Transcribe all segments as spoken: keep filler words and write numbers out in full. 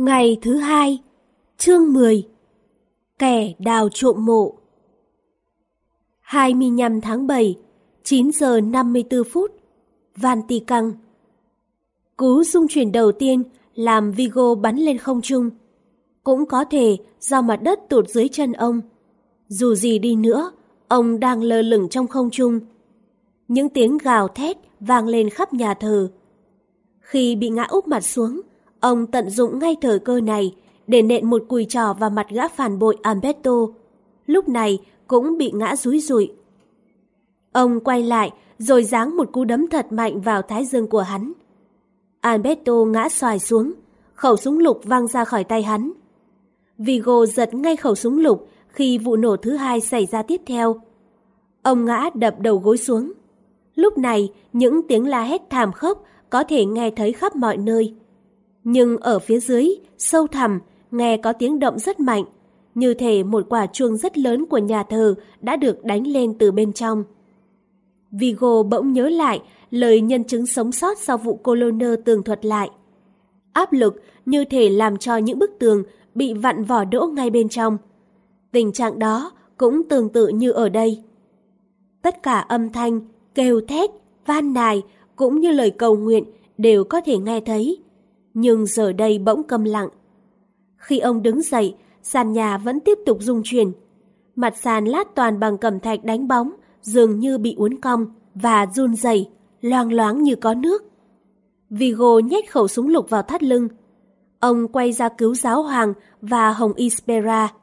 Ngày thứ hai, chương mười. Kẻ đào trộm mộ. hai mươi lăm tháng bảy, chín giờ năm mươi tư phút, Vatican. Cú rung chuyển đầu tiên làm Vigo bắn lên không trung. Cũng có thể do mặt đất tụt dưới chân ông. Dù gì đi nữa, ông đang lơ lửng trong không trung. Những tiếng gào thét vang lên khắp nhà thờ. Khi bị ngã úp mặt xuống, ông tận dụng ngay thời cơ này để nện một cùi trò vào mặt gã phản bội Alberto. Lúc này cũng bị ngã rúi rụi. Ông quay lại rồi giáng một cú đấm thật mạnh vào thái dương của hắn. Alberto ngã xoài xuống, khẩu súng lục văng ra khỏi tay hắn. Vigo giật ngay khẩu súng lục khi vụ nổ thứ hai xảy ra tiếp theo. Ông ngã đập đầu gối xuống. Lúc này những tiếng la hét thảm khốc có thể nghe thấy khắp mọi nơi. Nhưng ở phía dưới, sâu thẳm, nghe có tiếng động rất mạnh, như thể một quả chuông rất lớn của nhà thờ đã được đánh lên từ bên trong. Vigo bỗng nhớ lại lời nhân chứng sống sót sau vụ Coloner tường thuật lại. Áp lực như thể làm cho những bức tường bị vặn vỏ đỗ ngay bên trong. Tình trạng đó cũng tương tự như ở đây. Tất cả âm thanh, kêu thét, van nài cũng như lời cầu nguyện đều có thể nghe thấy. Nhưng giờ đây bỗng câm lặng. Khi ông đứng dậy, sàn nhà vẫn tiếp tục rung chuyển. Mặt sàn lát toàn bằng cẩm thạch đánh bóng, dường như bị uốn cong và run rẩy, loang loáng như có nước. Vigo nhét khẩu súng lục vào thắt lưng. Ông quay ra cứu giáo hoàng và Hồng Ispera.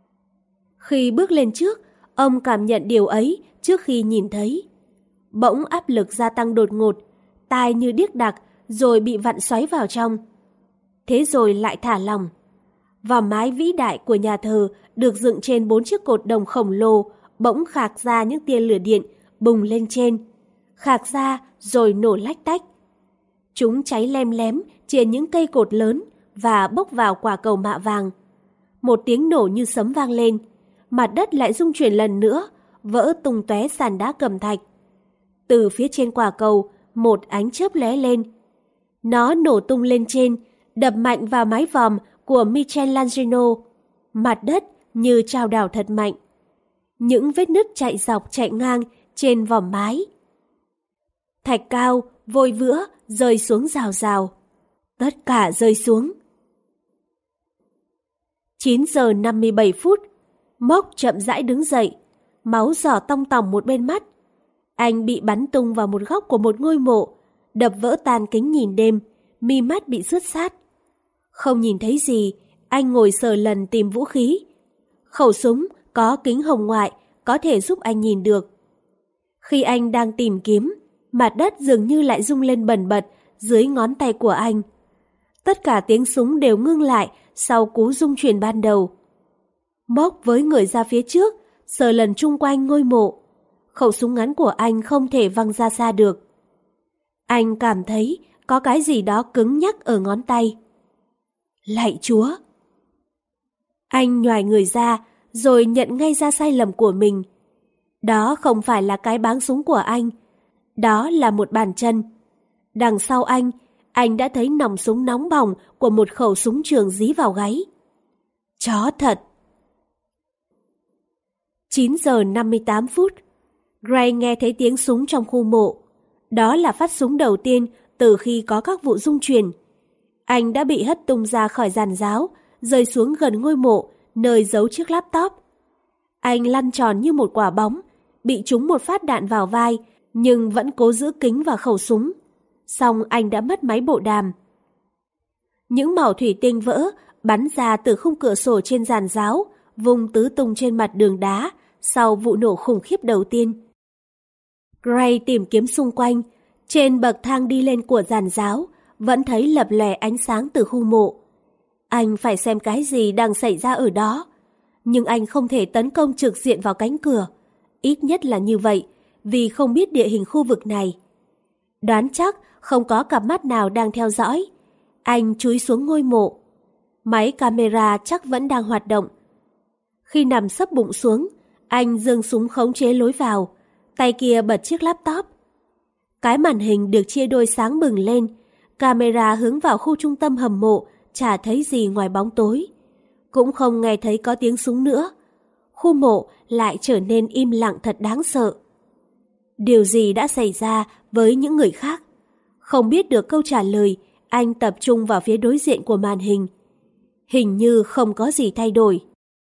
Khi bước lên trước, ông cảm nhận điều ấy trước khi nhìn thấy. Bỗng áp lực gia tăng đột ngột, tai như điếc đặc rồi bị vặn xoáy vào trong. Thế rồi lại thả lỏng. Vòm mái vĩ đại của nhà thờ được dựng trên bốn chiếc cột đồng khổng lồ bỗng khạc ra những tia lửa điện bùng lên trên. Khạc ra rồi nổ lách tách. Chúng cháy lem lém trên những cây cột lớn và bốc vào quả cầu mạ vàng. Một tiếng nổ như sấm vang lên. Mặt đất lại rung chuyển lần nữa, vỡ tung tóe sàn đá cẩm thạch. Từ phía trên quả cầu, một ánh chớp lóe lên. Nó nổ tung lên trên, đập mạnh vào mái vòm của Michelangelo. Mặt đất như chao đảo thật mạnh. Những vết nứt chạy dọc chạy ngang trên vòm mái. Thạch cao, vôi vữa rơi xuống rào rào. Tất cả rơi xuống. chín giờ năm mươi bảy phút, Mốc chậm rãi đứng dậy, máu giỏ tong tỏng một bên mắt. Anh bị bắn tung vào một góc của một ngôi mộ, đập vỡ tan kính nhìn đêm, mi mắt bị sứt sát. Không nhìn thấy gì, anh ngồi sờ lần tìm vũ khí. Khẩu súng có kính hồng ngoại có thể giúp anh nhìn được. Khi anh đang tìm kiếm, mặt đất dường như lại rung lên bần bật dưới ngón tay của anh. Tất cả tiếng súng đều ngưng lại sau cú rung chuyển ban đầu. Mốc với người ra phía trước, sờ lần chung quanh ngôi mộ. Khẩu súng ngắn của anh không thể văng ra xa được. Anh cảm thấy có cái gì đó cứng nhắc ở ngón tay. Lạy Chúa! Anh nhoài người ra rồi nhận ngay ra sai lầm của mình. Đó không phải là cái báng súng của anh. Đó là một bàn chân. Đằng sau anh, anh đã thấy nòng súng nóng bỏng của một khẩu súng trường dí vào gáy. Chó thật! chín giờ năm mươi tám phút, Gray nghe thấy tiếng súng trong khu mộ. Đó là phát súng đầu tiên từ khi có các vụ rung chuyển. Anh đã bị hất tung ra khỏi giàn giáo, rơi xuống gần ngôi mộ, nơi giấu chiếc laptop. Anh lăn tròn như một quả bóng, bị trúng một phát đạn vào vai, nhưng vẫn cố giữ kính và khẩu súng. Xong anh đã mất máy bộ đàm. Những mẩu thủy tinh vỡ bắn ra từ khung cửa sổ trên giàn giáo, vung tứ tung trên mặt đường đá sau vụ nổ khủng khiếp đầu tiên. Gray tìm kiếm xung quanh, trên bậc thang đi lên của giàn giáo, vẫn thấy lập lòe ánh sáng từ khu mộ. Anh phải xem cái gì đang xảy ra ở đó, nhưng anh không thể tấn công trực diện vào cánh cửa, ít nhất là như vậy, vì không biết địa hình khu vực này. Đoán chắc không có cặp mắt nào đang theo dõi. Anh chúi xuống ngôi mộ. Máy camera chắc vẫn đang hoạt động. Khi nằm sấp bụng xuống, anh giương súng khống chế lối vào, tay kia bật chiếc laptop. Cái màn hình được chia đôi sáng bừng lên, camera hướng vào khu trung tâm hầm mộ chả thấy gì ngoài bóng tối. Cũng không nghe thấy có tiếng súng nữa. Khu mộ lại trở nên im lặng thật đáng sợ. Điều gì đã xảy ra với những người khác? Không biết được câu trả lời, anh tập trung vào phía đối diện của màn hình. Hình như không có gì thay đổi.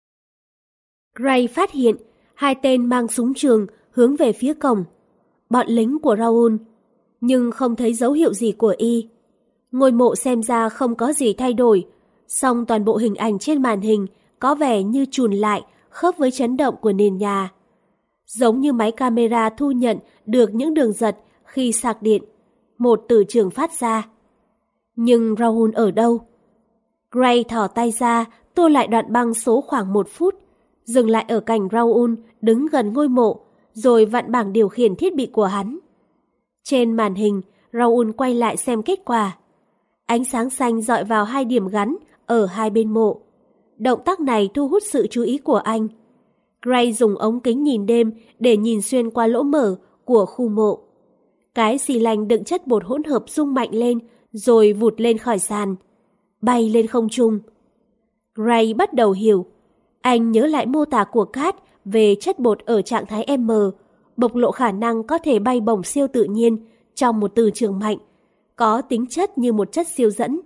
Gray phát hiện hai tên mang súng trường hướng về phía cổng. Bọn lính của Raoul, nhưng không thấy dấu hiệu gì của y. Ngôi mộ xem ra không có gì thay đổi, song toàn bộ hình ảnh trên màn hình có vẻ như chùn lại, khớp với chấn động của nền nhà. Giống như máy camera thu nhận được những đường giật khi sạc điện, một từ trường phát ra. Nhưng Raoul ở đâu? Gray thò tay ra, tua lại đoạn băng số khoảng một phút, dừng lại ở cạnh Raoul đứng gần ngôi mộ, rồi vặn bảng điều khiển thiết bị của hắn. Trên màn hình, Raoul quay lại xem kết quả. Ánh sáng xanh dọi vào hai điểm gắn ở hai bên mộ. Động tác này thu hút sự chú ý của anh. Gray dùng ống kính nhìn đêm để nhìn xuyên qua lỗ mở của khu mộ. Cái xì lanh đựng chất bột hỗn hợp rung mạnh lên rồi vụt lên khỏi sàn, bay lên không trung. Gray bắt đầu hiểu. Anh nhớ lại mô tả của Kat về chất bột ở trạng thái M, bộc lộ khả năng có thể bay bổng siêu tự nhiên trong một từ trường mạnh, có tính chất như một chất siêu dẫn.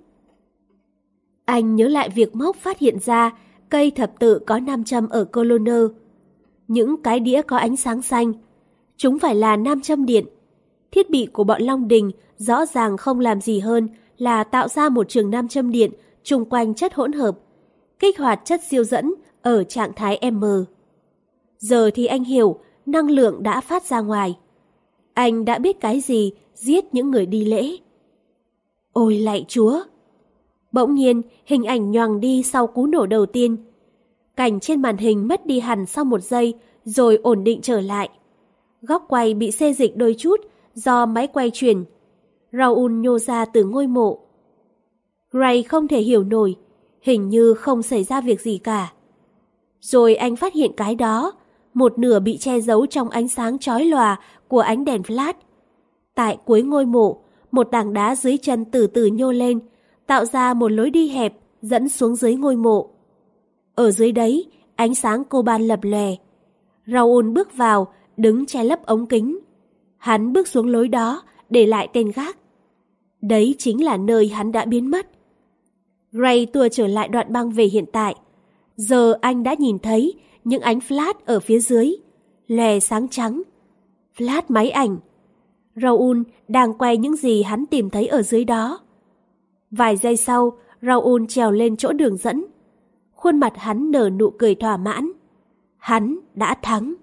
Anh nhớ lại việc Mốc phát hiện ra cây thập tự có nam châm ở Coloner. Những cái đĩa có ánh sáng xanh, chúng phải là nam châm điện. Thiết bị của bọn Long Đình rõ ràng không làm gì hơn là tạo ra một trường nam châm điện chung quanh chất hỗn hợp, kích hoạt chất siêu dẫn ở trạng thái M. Giờ thì anh hiểu năng lượng đã phát ra ngoài. Anh đã biết cái gì giết những người đi lễ. Ôi lạy Chúa! Bỗng nhiên, hình ảnh nhoằng đi sau cú nổ đầu tiên. Cảnh trên màn hình mất đi hẳn sau một giây, rồi ổn định trở lại. Góc quay bị xê dịch đôi chút do máy quay chuyển. Raoul nhô ra từ ngôi mộ. Gray không thể hiểu nổi, hình như không xảy ra việc gì cả. Rồi anh phát hiện cái đó, một nửa bị che giấu trong ánh sáng chói lòa của ánh đèn flash. Tại cuối ngôi mộ, một tảng đá dưới chân từ từ nhô lên, tạo ra một lối đi hẹp dẫn xuống dưới ngôi mộ. Ở dưới đấy, ánh sáng coban lập lòe. Raoul bước vào, đứng che lấp ống kính. Hắn bước xuống lối đó, để lại tên gác. Đấy chính là nơi hắn đã biến mất. Gray tua trở lại đoạn băng về hiện tại. Giờ anh đã nhìn thấy những ánh flash ở phía dưới, lòe sáng trắng. Flash máy ảnh. Raoul đang quay những gì hắn tìm thấy ở dưới đó. Vài giây sau, Raoul trèo lên chỗ đường dẫn. Khuôn mặt hắn nở nụ cười thỏa mãn. Hắn đã thắng.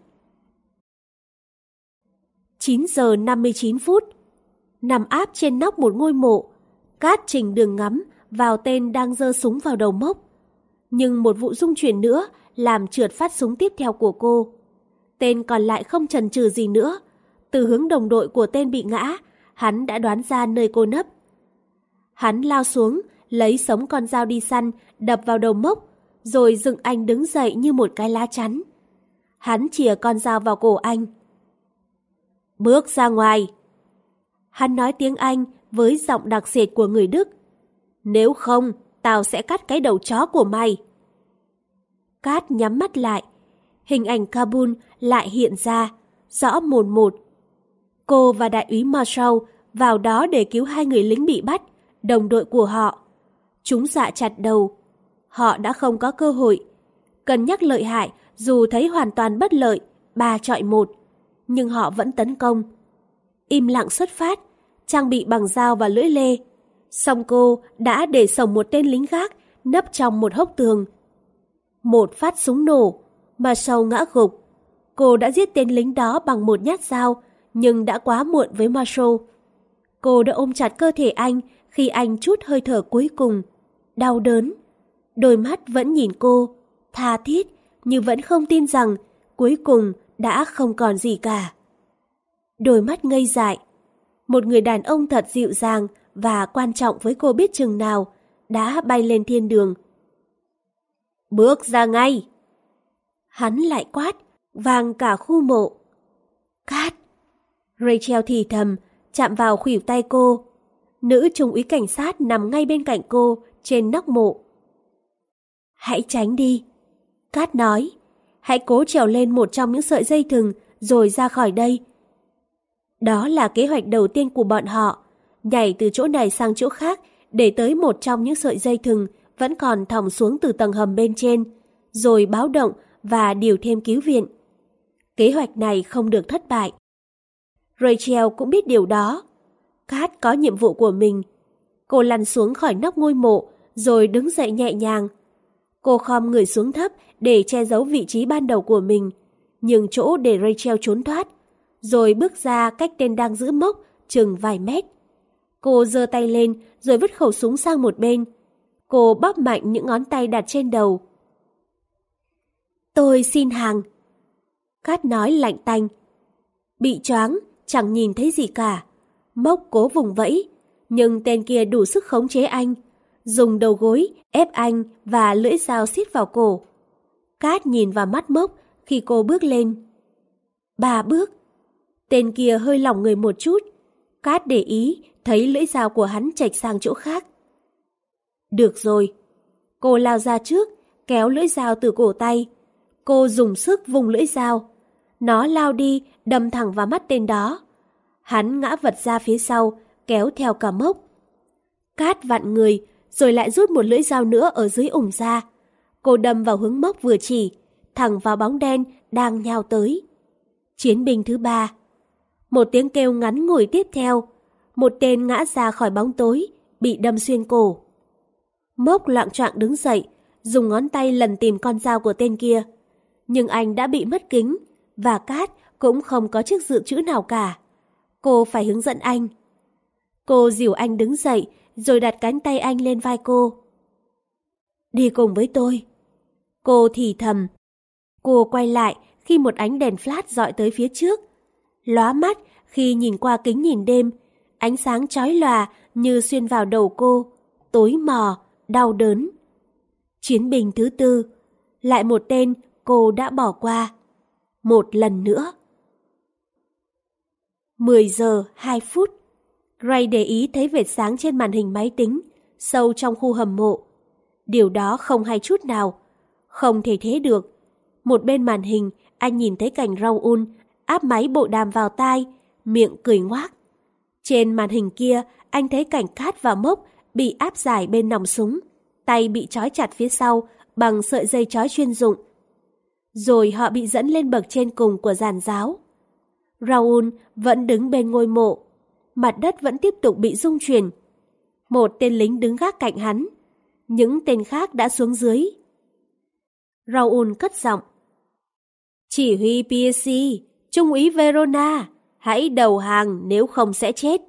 chín giờ năm mươi chín phút. Nằm áp trên nóc một ngôi mộ, Kat trình đường ngắm vào tên đang giơ súng vào đầu Mốc. Nhưng một vụ rung chuyển nữa làm trượt phát súng tiếp theo của cô. Tên còn lại không chần chừ gì nữa. Từ hướng đồng đội của tên bị ngã, hắn đã đoán ra nơi cô nấp. Hắn lao xuống, lấy sống con dao đi săn, đập vào đầu Mốc, rồi dựng anh đứng dậy như một cái lá chắn. Hắn chìa con dao vào cổ anh. Bước ra ngoài. Hắn nói tiếng Anh với giọng đặc sệt của người Đức. Nếu không, tao sẽ cắt cái đầu chó của mày. Kat nhắm mắt lại. Hình ảnh Kabul lại hiện ra, rõ mồn một. Cô và đại úy Marshall vào đó để cứu hai người lính bị bắt, đồng đội của họ. Chúng dọa chặt đầu. Họ đã không có cơ hội. Cân nhắc lợi hại dù thấy hoàn toàn bất lợi, ba chọi một. Nhưng họ vẫn tấn công. Im lặng xuất phát, trang bị bằng dao và lưỡi lê. Song cô đã để sống một tên lính gác nấp trong một hốc tường. Một phát súng nổ, Marshall ngã gục. Cô đã giết tên lính đó bằng một nhát dao, nhưng đã quá muộn với Marshall. Cô đã ôm chặt cơ thể anh khi anh trút hơi thở cuối cùng. Đau đớn. Đôi mắt vẫn nhìn cô, tha thiết, nhưng vẫn không tin rằng cuối cùng đã không còn gì cả. Đôi mắt ngây dại. Một người đàn ông thật dịu dàng và quan trọng với cô biết chừng nào đã bay lên thiên đường. Bước ra ngay! Hắn lại quát, vang cả khu mộ. Kat! Rachel thì thầm, chạm vào khuỷu tay cô. Nữ trung úy cảnh sát nằm ngay bên cạnh cô, trên nóc mộ. Hãy tránh đi, Cát nói. Hãy cố trèo lên một trong những sợi dây thừng rồi ra khỏi đây. Đó là kế hoạch đầu tiên của bọn họ, nhảy từ chỗ này sang chỗ khác để tới một trong những sợi dây thừng vẫn còn thòng xuống từ tầng hầm bên trên, rồi báo động và điều thêm cứu viện. Kế hoạch này không được thất bại. Rachel cũng biết điều đó. Cát có nhiệm vụ của mình. Cô lăn xuống khỏi nóc ngôi mộ rồi đứng dậy nhẹ nhàng. Cô khom người xuống thấp để che giấu vị trí ban đầu của mình, nhường chỗ để Rachel trốn thoát, rồi bước ra cách tên đang giữ mốc chừng vài mét. Cô giơ tay lên rồi vứt khẩu súng sang một bên. Cô bóp mạnh những ngón tay đặt trên đầu. Tôi xin hàng. Cát nói lạnh tanh. Bị choáng, chẳng nhìn thấy gì cả. Mốc cố vùng vẫy, nhưng tên kia đủ sức khống chế anh, dùng đầu gối ép anh và lưỡi dao xiết vào cổ. Cát nhìn vào mắt Mốc khi cô bước lên. Ba bước. Tên kia hơi lỏng người một chút. Cát để ý thấy lưỡi dao của hắn chệch sang chỗ khác. Được rồi. Cô lao ra trước, kéo lưỡi dao từ cổ tay. Cô dùng sức vùng lưỡi dao. Nó lao đi, đâm thẳng vào mắt tên đó. Hắn ngã vật ra phía sau, kéo theo cả Mốc. Cát vặn người, rồi lại rút một lưỡi dao nữa ở dưới ủng ra. Cô đâm vào hướng Mốc vừa chỉ, thẳng vào bóng đen đang nhào tới. Chiến binh thứ ba. Một tiếng kêu ngắn ngủi tiếp theo. Một tên ngã ra khỏi bóng tối, bị đâm xuyên cổ. Mốc loạng choạng đứng dậy, dùng ngón tay lần tìm con dao của tên kia. Nhưng anh đã bị mất kính, và Cát cũng không có chiếc dự trữ nào cả. Cô phải hướng dẫn anh. Cô dìu anh đứng dậy, rồi đặt cánh tay anh lên vai cô. Đi cùng với tôi. Cô thì thầm. Cô quay lại khi một ánh đèn flash dọi tới phía trước. Lóa mắt khi nhìn qua kính nhìn đêm, ánh sáng chói lòa như xuyên vào đầu cô, tối mò, đau đớn. Chiến binh thứ tư, lại một tên cô đã bỏ qua. Một lần nữa. mười giờ hai phút. Gray để ý thấy vệt sáng trên màn hình máy tính, sâu trong khu hầm mộ. Điều đó không hay chút nào. Không thể thế được. Một bên màn hình, anh nhìn thấy cảnh Raoul áp máy bộ đàm vào tai, miệng cười ngoác. Trên màn hình kia, anh thấy cảnh Cát và Mốc bị áp giải bên nòng súng, tay bị trói chặt phía sau bằng sợi dây trói chuyên dụng. Rồi họ bị dẫn lên bậc trên cùng của giàn giáo. Raoul vẫn đứng bên ngôi mộ, mặt đất vẫn tiếp tục bị rung chuyển. Một tên lính đứng gác cạnh hắn, những tên khác đã xuống dưới. Raoul cất giọng. Chỉ huy pê xê, Trung úy Verona, hãy đầu hàng nếu không sẽ chết.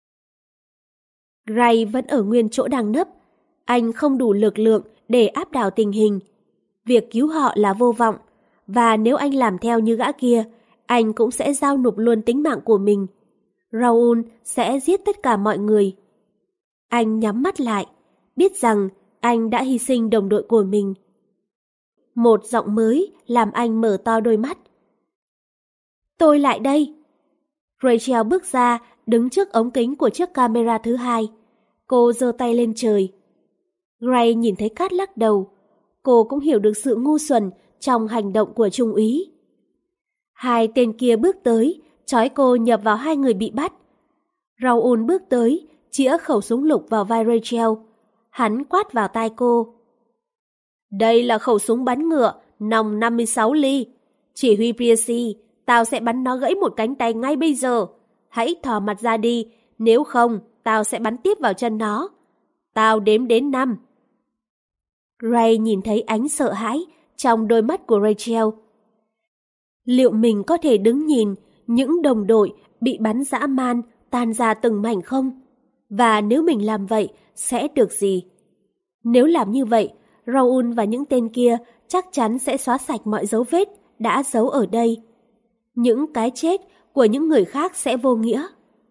Gray vẫn ở nguyên chỗ đang nấp. Anh không đủ lực lượng để áp đảo tình hình. Việc cứu họ là vô vọng, và nếu anh làm theo như gã kia, anh cũng sẽ giao nộp luôn tính mạng của mình. Raoul sẽ giết tất cả mọi người. Anh nhắm mắt lại, biết rằng anh đã hy sinh đồng đội của mình. Một giọng mới làm anh mở to đôi mắt. Tôi lại đây. Rachel bước ra, đứng trước ống kính của chiếc camera thứ hai. Cô giơ tay lên trời. Gray nhìn thấy Cát lắc đầu. Cô cũng hiểu được sự ngu xuẩn trong hành động của trung úy. Hai tên kia bước tới, trói cô nhập vào hai người bị bắt. Raoul bước tới, chĩa khẩu súng lục vào vai Rachel. Hắn quát vào tai cô. Đây là khẩu súng bắn ngựa, nòng năm mươi sáu ly. Chỉ huy Piercy, tao sẽ bắn nó gãy một cánh tay ngay bây giờ. Hãy thò mặt ra đi, nếu không, tao sẽ bắn tiếp vào chân nó. Tao đếm đến năm. Ray nhìn thấy ánh sợ hãi trong đôi mắt của Rachel. Liệu mình có thể đứng nhìn những đồng đội bị bắn dã man tan ra từng mảnh không? Và nếu mình làm vậy, sẽ được gì? Nếu làm như vậy, Raoul và những tên kia chắc chắn sẽ xóa sạch mọi dấu vết đã giấu ở đây. Những cái chết của những người khác sẽ vô nghĩa.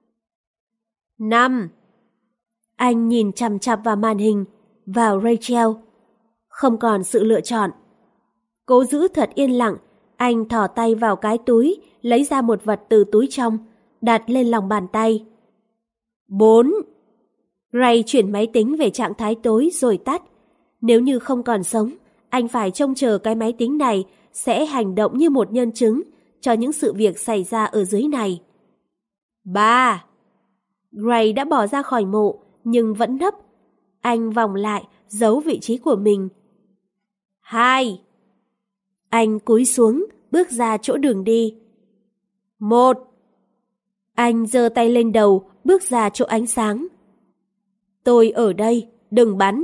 Năm. Anh nhìn chằm chằm vào màn hình, vào Rachel. Không còn sự lựa chọn. Cố giữ thật yên lặng, anh thò tay vào cái túi, lấy ra một vật từ túi trong, đặt lên lòng bàn tay. Bốn. Gray chuyển máy tính về trạng thái tối rồi tắt. Nếu như không còn sống, anh phải trông chờ cái máy tính này sẽ hành động như một nhân chứng cho những sự việc xảy ra ở dưới này. Ba! Gray đã bỏ ra khỏi mộ nhưng vẫn nấp. Anh vòng lại, giấu vị trí của mình. Hai! Anh cúi xuống, bước ra chỗ đường đi. Một! Anh giơ tay lên đầu, bước ra chỗ ánh sáng. Tôi ở đây, đừng bắn.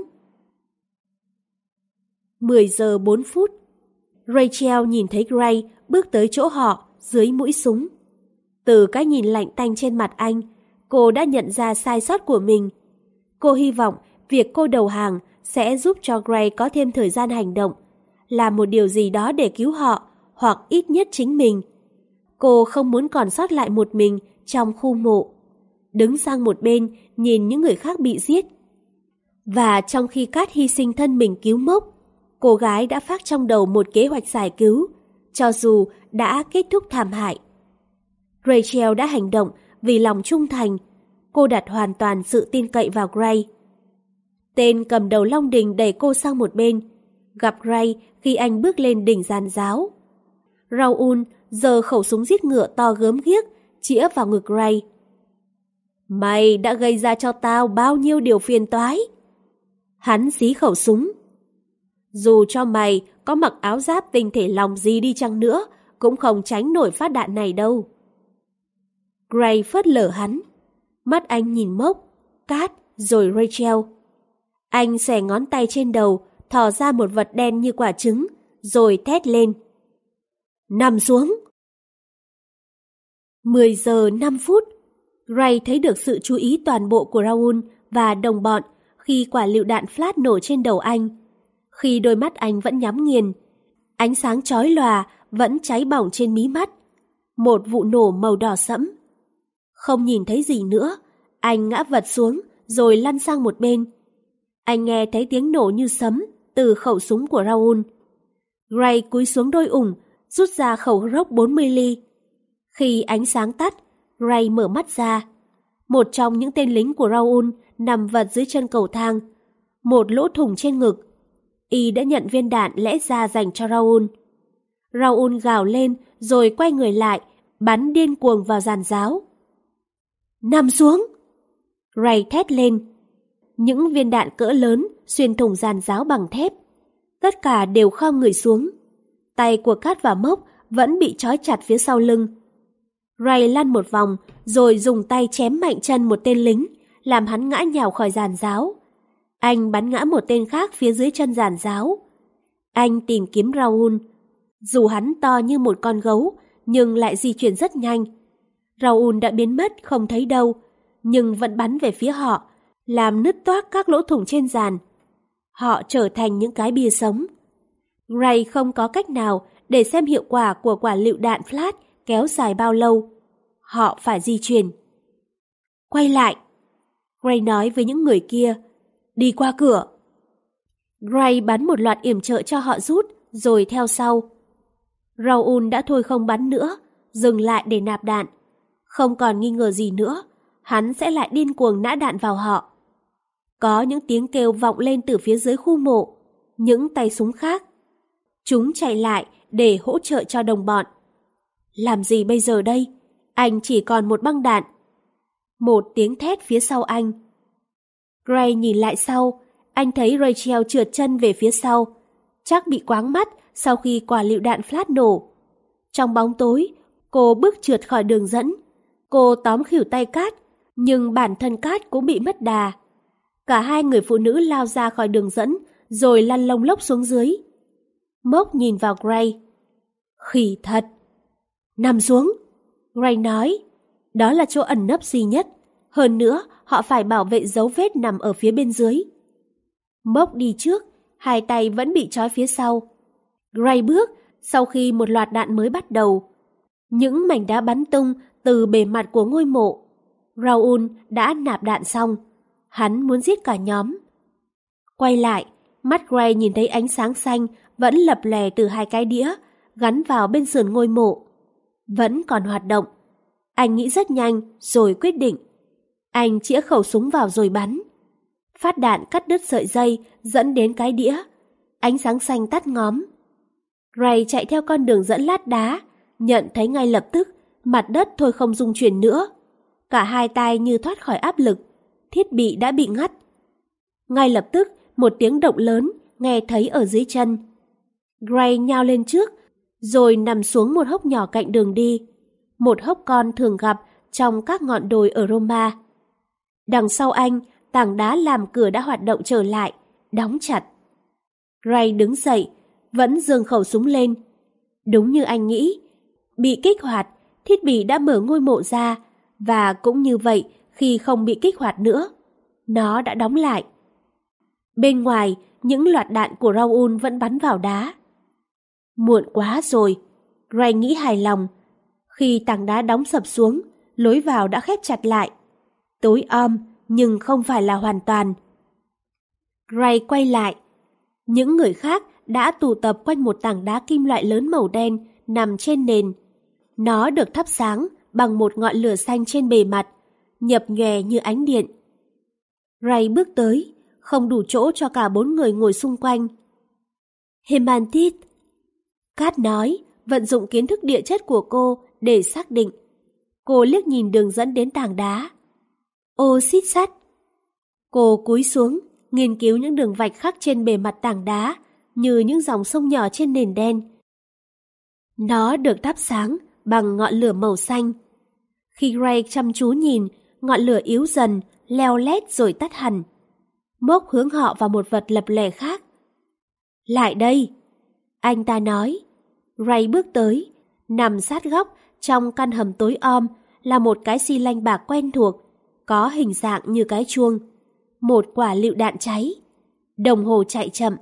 mười giờ bốn phút. Rachel nhìn thấy Gray bước tới chỗ họ dưới mũi súng. Từ cái nhìn lạnh tanh trên mặt anh, cô đã nhận ra sai sót của mình. Cô hy vọng việc cô đầu hàng sẽ giúp cho Gray có thêm thời gian hành động, làm một điều gì đó để cứu họ, hoặc ít nhất chính mình. Cô không muốn còn sót lại một mình trong khu mộ, đứng sang một bên nhìn những người khác bị giết. Và trong khi Kat hy sinh thân mình cứu Mốc, cô gái đã phát trong đầu một kế hoạch giải cứu, cho dù đã kết thúc thảm hại. Rachel đã hành động vì lòng trung thành. Cô đặt hoàn toàn sự tin cậy vào Gray. Tên cầm đầu Long Đình đẩy cô sang một bên, gặp Gray khi anh bước lên đỉnh giàn giáo. Raoul giơ khẩu súng giết ngựa to gớm ghiếc, chĩa vào ngực Gray. Mày đã gây ra cho tao bao nhiêu điều phiền toái. Hắn xí khẩu súng. Dù cho mày có mặc áo giáp tinh thể lòng gì đi chăng nữa, cũng không tránh nổi phát đạn này đâu. Gray phớt lờ hắn. Mắt anh nhìn Mốc, Kat rồi Rachel. Anh xẻ ngón tay trên đầu, thò ra một vật đen như quả trứng, rồi thét lên. Nằm xuống! mười giờ năm phút. Gray thấy được sự chú ý toàn bộ của Raoul và đồng bọn khi quả lựu đạn flash nổ trên đầu anh. Khi đôi mắt anh vẫn nhắm nghiền, ánh sáng chói lòa vẫn cháy bỏng trên mí mắt. Một vụ nổ màu đỏ sẫm. Không nhìn thấy gì nữa, anh ngã vật xuống rồi lăn sang một bên. Anh nghe thấy tiếng nổ như sấm từ khẩu súng của Raoul. Gray cúi xuống đôi ủng, rút ra khẩu rốc bốn mươi ly. Khi ánh sáng tắt, Gray mở mắt ra. Một trong những tên lính của Raoul nằm vật dưới chân cầu thang, một lỗ thủng trên ngực. Y đã nhận viên đạn lẽ ra dành cho Raoul. Raoul gào lên rồi quay người lại, bắn điên cuồng vào giàn giáo. Nằm xuống! Gray thét lên. Những viên đạn cỡ lớn xuyên thủng giàn giáo bằng thép. Tất cả đều khom người xuống. Tay của Kat và Mốc vẫn bị trói chặt phía sau lưng. Gray lăn một vòng rồi dùng tay chém mạnh chân một tên lính, làm hắn ngã nhào khỏi giàn giáo. Anh bắn ngã một tên khác phía dưới chân giàn giáo. Anh tìm kiếm Raoul. Dù hắn to như một con gấu, nhưng lại di chuyển rất nhanh. Raoul đã biến mất không thấy đâu, nhưng vẫn bắn về phía họ, làm nứt toác các lỗ thủng trên giàn. Họ trở thành những cái bia sống. Gray không có cách nào để xem hiệu quả của quả lựu đạn flash kéo dài bao lâu. Họ phải di chuyển. Quay lại! Gray nói với những người kia. Đi qua cửa! Gray bắn một loạt yểm trợ cho họ rút, rồi theo sau. Raoul đã thôi không bắn nữa, dừng lại để nạp đạn. Không còn nghi ngờ gì nữa, hắn sẽ lại điên cuồng nã đạn vào họ. Có những tiếng kêu vọng lên từ phía dưới khu mộ, những tay súng khác. Chúng chạy lại để hỗ trợ cho đồng bọn. Làm gì bây giờ đây? Anh chỉ còn một băng đạn. Một tiếng thét phía sau anh. Gray nhìn lại sau, anh thấy Rachel trượt chân về phía sau, chắc bị quáng mắt sau khi quả lựu đạn flash nổ. Trong bóng tối, cô bước trượt khỏi đường dẫn. Cô tóm khỉu tay Kat, nhưng bản thân Kat cũng bị mất đà. Cả hai người phụ nữ lao ra khỏi đường dẫn, rồi lăn lông lốc xuống dưới. Mốc nhìn vào Gray. Khỉ thật! Nằm xuống! Gray nói. Đó là chỗ ẩn nấp duy nhất. Hơn nữa, họ phải bảo vệ dấu vết nằm ở phía bên dưới. Mốc đi trước, hai tay vẫn bị trói phía sau. Gray bước sau khi một loạt đạn mới bắt đầu. Những mảnh đá bắn tung từ bề mặt của ngôi mộ. Raoul đã nạp đạn xong. Hắn muốn giết cả nhóm. Quay lại, mắt Gray nhìn thấy ánh sáng xanh vẫn lập lè từ hai cái đĩa gắn vào bên sườn ngôi mộ. Vẫn còn hoạt động. Anh nghĩ rất nhanh rồi quyết định. Anh chĩa khẩu súng vào rồi bắn. Phát đạn cắt đứt sợi dây dẫn đến cái đĩa. Ánh sáng xanh tắt ngóm. Ray chạy theo con đường dẫn lát đá, nhận thấy ngay lập tức mặt đất thôi không rung chuyển nữa. Cả hai tay như thoát khỏi áp lực, thiết bị đã bị ngắt. Ngay lập tức một tiếng động lớn nghe thấy ở dưới chân. Ray nhao lên trước, rồi nằm xuống một hốc nhỏ cạnh đường đi, một hốc con thường gặp trong các ngọn đồi ở Roma. Đằng sau anh, tảng đá làm cửa đã hoạt động trở lại, đóng chặt. Ray đứng dậy, vẫn giương khẩu súng lên. Đúng như anh nghĩ, bị kích hoạt, thiết bị đã mở ngôi mộ ra, và cũng như vậy khi không bị kích hoạt nữa, nó đã đóng lại. Bên ngoài, những loạt đạn của Raoul vẫn bắn vào đá. Muộn quá rồi, Ray nghĩ hài lòng. Khi tảng đá đóng sập xuống, lối vào đã khép chặt lại. Tối om, nhưng không phải là hoàn toàn. Ray quay lại. Những người khác đã tụ tập quanh một tảng đá kim loại lớn màu đen nằm trên nền. Nó được thắp sáng bằng một ngọn lửa xanh trên bề mặt, nhập nhòe như ánh điện. Ray bước tới, không đủ chỗ cho cả bốn người ngồi xung quanh. Hemantit, Kat nói, vận dụng kiến thức địa chất của cô để xác định. Cô liếc nhìn đường dẫn đến tảng đá. Ô xít sắt. Cô cúi xuống, nghiên cứu những đường vạch khắc trên bề mặt tảng đá, như những dòng sông nhỏ trên nền đen. Nó được thắp sáng bằng ngọn lửa màu xanh. Khi Ray chăm chú nhìn, ngọn lửa yếu dần, leo lét rồi tắt hẳn. Mốc hướng họ vào một vật lập lẻ khác. Lại đây, anh ta nói. Ray bước tới, nằm sát góc trong căn hầm tối om là một cái xi lanh bạc quen thuộc, có hình dạng như cái chuông. Một quả lựu đạn cháy. Đồng hồ chạy chậm.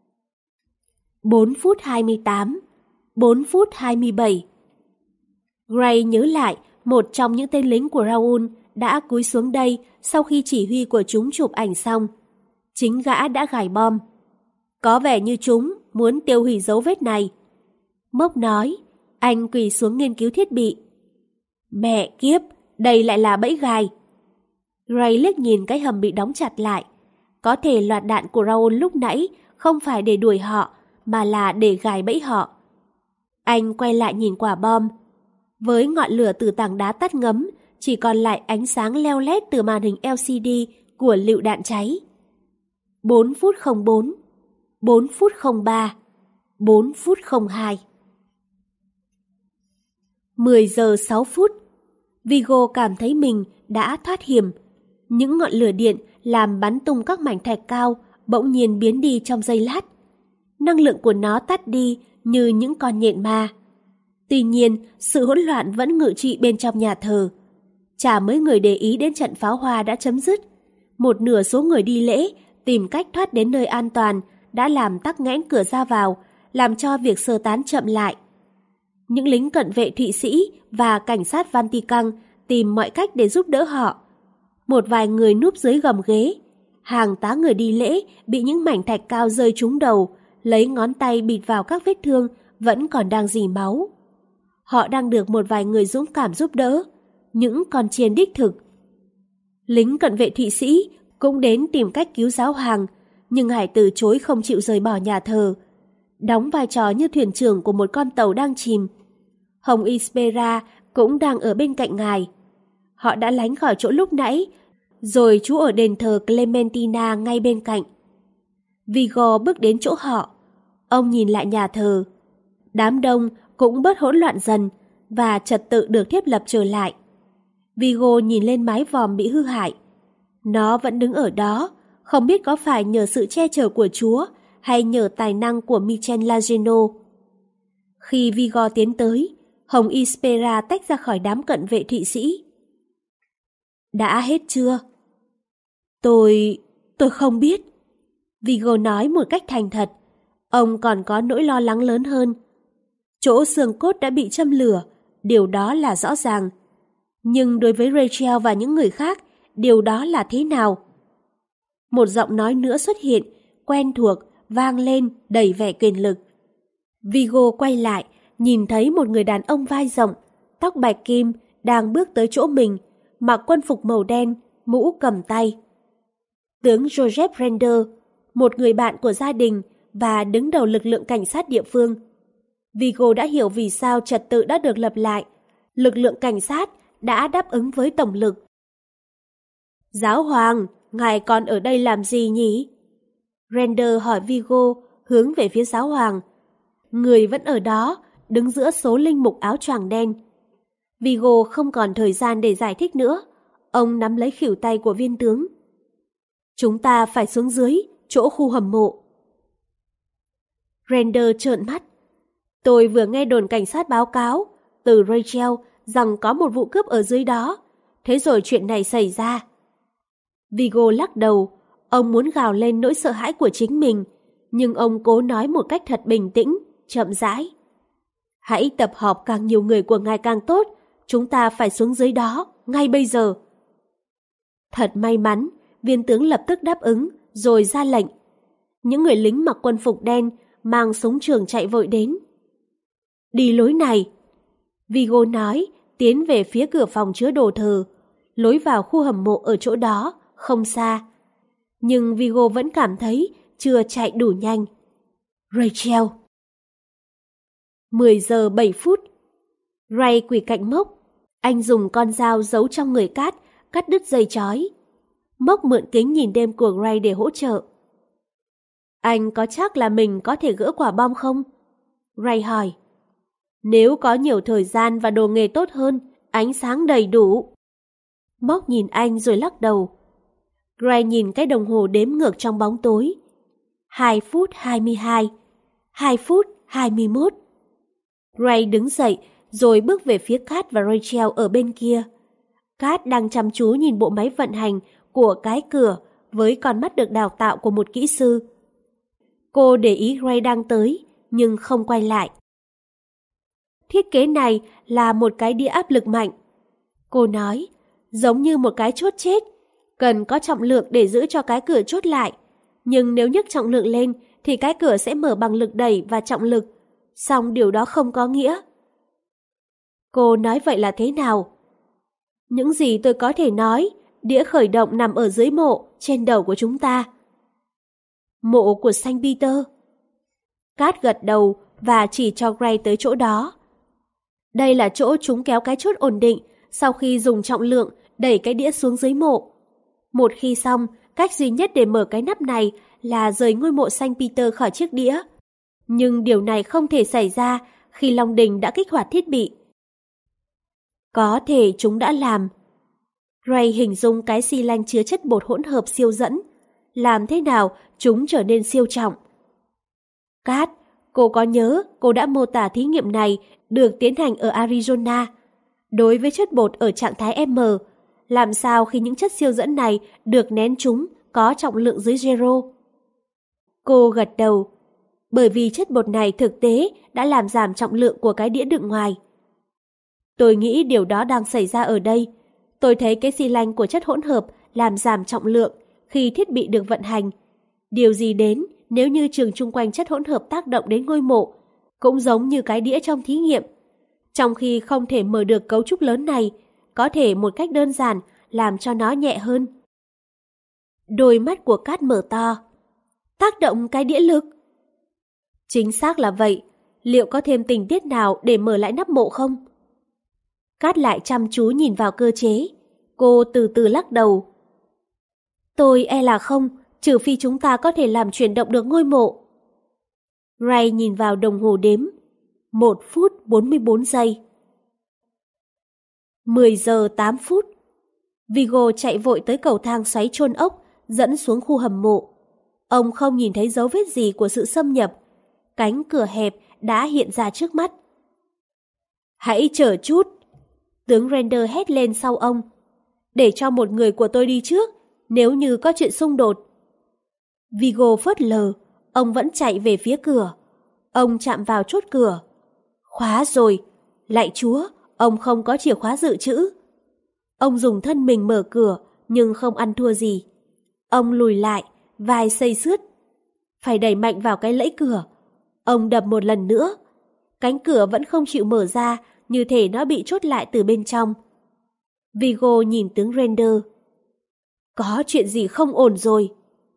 bốn phút hai mươi tám, bốn phút hai mươi bảy. Ray nhớ lại một trong những tên lính của Raoul đã cúi xuống đây sau khi chỉ huy của chúng chụp ảnh xong. Chính gã đã gài bom. Có vẻ như chúng muốn tiêu hủy dấu vết này. Mốc nói, anh quỳ xuống nghiên cứu thiết bị. Mẹ kiếp, đây lại là bẫy gài. Ray liếc nhìn cái hầm bị đóng chặt lại. Có thể loạt đạn của Raoul lúc nãy không phải để đuổi họ, mà là để gài bẫy họ. Anh quay lại nhìn quả bom. Với ngọn lửa từ tảng đá tắt ngấm, chỉ còn lại ánh sáng leo lét từ màn hình lờ xê đê của lựu đạn cháy. bốn phút không bốn, bốn phút không ba, bốn phút không hai. mười giờ sáu phút. Vigo cảm thấy mình đã thoát hiểm. Những ngọn lửa điện làm bắn tung các mảnh thạch cao bỗng nhiên biến đi trong giây lát. Năng lượng của nó tắt đi như những con nhện ma. Tuy nhiên, sự hỗn loạn vẫn ngự trị bên trong nhà thờ. Chả mấy người để ý đến trận pháo hoa đã chấm dứt. Một nửa số người đi lễ tìm cách thoát đến nơi an toàn đã làm tắc nghẽn cửa ra vào, làm cho việc sơ tán chậm lại. Những lính cận vệ Thụy Sĩ và cảnh sát Vatican tìm mọi cách để giúp đỡ họ. Một vài người núp dưới gầm ghế. Hàng tá người đi lễ bị những mảnh thạch cao rơi trúng đầu, lấy ngón tay bịt vào các vết thương vẫn còn đang rỉ máu. Họ đang được một vài người dũng cảm giúp đỡ, những con chiên đích thực. Lính cận vệ Thụy Sĩ cũng đến tìm cách cứu giáo hoàng, nhưng Hải từ chối không chịu rời bỏ nhà thờ, đóng vai trò như thuyền trưởng của một con tàu đang chìm. Hồng Ispera cũng đang ở bên cạnh ngài. Họ đã lánh khỏi chỗ lúc nãy, rồi trú ở đền thờ Clementina ngay bên cạnh. Vigo bước đến chỗ họ. Ông nhìn lại nhà thờ. Đám đông cũng bớt hỗn loạn dần và trật tự được thiết lập trở lại. Vigo nhìn lên mái vòm bị hư hại. Nó vẫn đứng ở đó, không biết có phải nhờ sự che chở của Chúa hay nhờ tài năng của Michelangelo. Khi Vigo tiến tới, Hồng Ispera tách ra khỏi đám cận vệ Thụy Sĩ. Đã hết chưa? Tôi... tôi không biết. Vigo nói một cách thành thật. Ông còn có nỗi lo lắng lớn hơn. Chỗ xương cốt đã bị châm lửa, điều đó là rõ ràng. Nhưng đối với Rachel và những người khác, điều đó là thế nào? Một giọng nói nữa xuất hiện, quen thuộc, vang lên, đầy vẻ quyền lực. Vigo quay lại, nhìn thấy một người đàn ông vai rộng, tóc bạch kim, đang bước tới chỗ mình, mặc quân phục màu đen, mũ cầm tay. Tướng Joseph Render, một người bạn của gia đình và đứng đầu lực lượng cảnh sát địa phương. Vigo đã hiểu vì sao trật tự đã được lập lại. Lực lượng cảnh sát đã đáp ứng với tổng lực. Giáo hoàng, ngài còn ở đây làm gì nhỉ? Render hỏi Vigo, hướng về phía giáo hoàng. Người vẫn ở đó, đứng giữa số linh mục áo choàng đen. Vigo không còn thời gian để giải thích nữa. Ông nắm lấy khuỷu tay của viên tướng. Chúng ta phải xuống dưới, chỗ khu hầm mộ. Render trợn mắt. Tôi vừa nghe đồn cảnh sát báo cáo từ Rachel rằng có một vụ cướp ở dưới đó. Thế rồi chuyện này xảy ra. Vigo lắc đầu. Ông muốn gào lên nỗi sợ hãi của chính mình, nhưng ông cố nói một cách thật bình tĩnh, chậm rãi. Hãy tập hợp càng nhiều người của ngài càng tốt. Chúng ta phải xuống dưới đó, ngay bây giờ. Thật may mắn, viên tướng lập tức đáp ứng, rồi ra lệnh. Những người lính mặc quân phục đen, mang súng trường chạy vội đến. Đi lối này. Vigo nói, tiến về phía cửa phòng chứa đồ thờ. Lối vào khu hầm mộ ở chỗ đó, không xa. Nhưng Vigo vẫn cảm thấy chưa chạy đủ nhanh. Rachel. mười giờ bảy phút. Ray quỳ cạnh Mốc. Anh dùng con dao giấu trong người Cát, cắt đứt dây chói. Mốc mượn kính nhìn đêm của Ray để hỗ trợ. Anh có chắc là mình có thể gỡ quả bom không? Ray hỏi. Nếu có nhiều thời gian và đồ nghề tốt hơn, ánh sáng đầy đủ. Mốc nhìn anh rồi lắc đầu. Ray nhìn cái đồng hồ đếm ngược trong bóng tối. Hai phút hai mươi hai. Hai phút hai mươi mốt. Ray đứng dậy rồi bước về phía Kat và Rachel ở bên kia. Kat đang chăm chú nhìn bộ máy vận hành của cái cửa với con mắt được đào tạo của một kỹ sư. Cô để ý Ray đang tới, nhưng không quay lại. Thiết kế này là một cái đĩa áp lực mạnh. Cô nói, giống như một cái chốt chết, cần có trọng lượng để giữ cho cái cửa chốt lại. Nhưng nếu nhấc trọng lượng lên thì cái cửa sẽ mở bằng lực đẩy và trọng lực. Song điều đó không có nghĩa. Cô nói vậy là thế nào? Những gì tôi có thể nói, đĩa khởi động nằm ở dưới mộ, trên đầu của chúng ta. Mộ của Saint Peter. Kat gật đầu và chỉ cho Gray tới chỗ đó. Đây là chỗ chúng kéo cái chốt ổn định sau khi dùng trọng lượng đẩy cái đĩa xuống dưới mộ. Một khi xong, cách duy nhất để mở cái nắp này là rời ngôi mộ Saint Peter khỏi chiếc đĩa. Nhưng điều này không thể xảy ra khi Long Đình đã kích hoạt thiết bị. Có thể chúng đã làm. Ray hình dung cái xi lanh chứa chất bột hỗn hợp siêu dẫn. Làm thế nào chúng trở nên siêu trọng? Kat, cô có nhớ cô đã mô tả thí nghiệm này được tiến hành ở Arizona. Đối với chất bột ở trạng thái M, làm sao khi những chất siêu dẫn này được nén chúng có trọng lượng dưới zero? Cô gật đầu. Bởi vì chất bột này thực tế đã làm giảm trọng lượng của cái đĩa đựng ngoài. Tôi nghĩ điều đó đang xảy ra ở đây. Tôi thấy cái xi lanh của chất hỗn hợp làm giảm trọng lượng khi thiết bị được vận hành. Điều gì đến nếu như trường chung quanh chất hỗn hợp tác động đến ngôi mộ, cũng giống như cái đĩa trong thí nghiệm. Trong khi không thể mở được cấu trúc lớn này, có thể một cách đơn giản làm cho nó nhẹ hơn. Đôi mắt của Kat mở to. Tác động cái đĩa lực? Chính xác là vậy. Liệu có thêm tình tiết nào để mở lại nắp mộ không? Kat lại chăm chú nhìn vào cơ chế. Cô từ từ lắc đầu. Tôi e là không, trừ phi chúng ta có thể làm chuyển động được ngôi mộ. Ray nhìn vào đồng hồ đếm. Một phút bốn mươi bốn giây. Mười giờ tám phút. Vigo chạy vội tới cầu thang xoáy chôn ốc, dẫn xuống khu hầm mộ. Ông không nhìn thấy dấu vết gì của sự xâm nhập. Cánh cửa hẹp đã hiện ra trước mắt. Hãy chờ chút. Tướng Render hét lên sau ông. Để cho một người của tôi đi trước, nếu như có chuyện xung đột. Vigo phớt lờ, ông vẫn chạy về phía cửa. Ông chạm vào chốt cửa. Khóa rồi. Lạy Chúa, ông không có chìa khóa dự trữ. Ông dùng thân mình mở cửa, nhưng không ăn thua gì. Ông lùi lại, vai xây xước. Phải đẩy mạnh vào cái lẫy cửa. Ông đập một lần nữa. Cánh cửa vẫn không chịu mở ra, như thể nó bị chốt lại từ bên trong. Vigo nhìn tướng Render. Có chuyện gì không ổn rồi.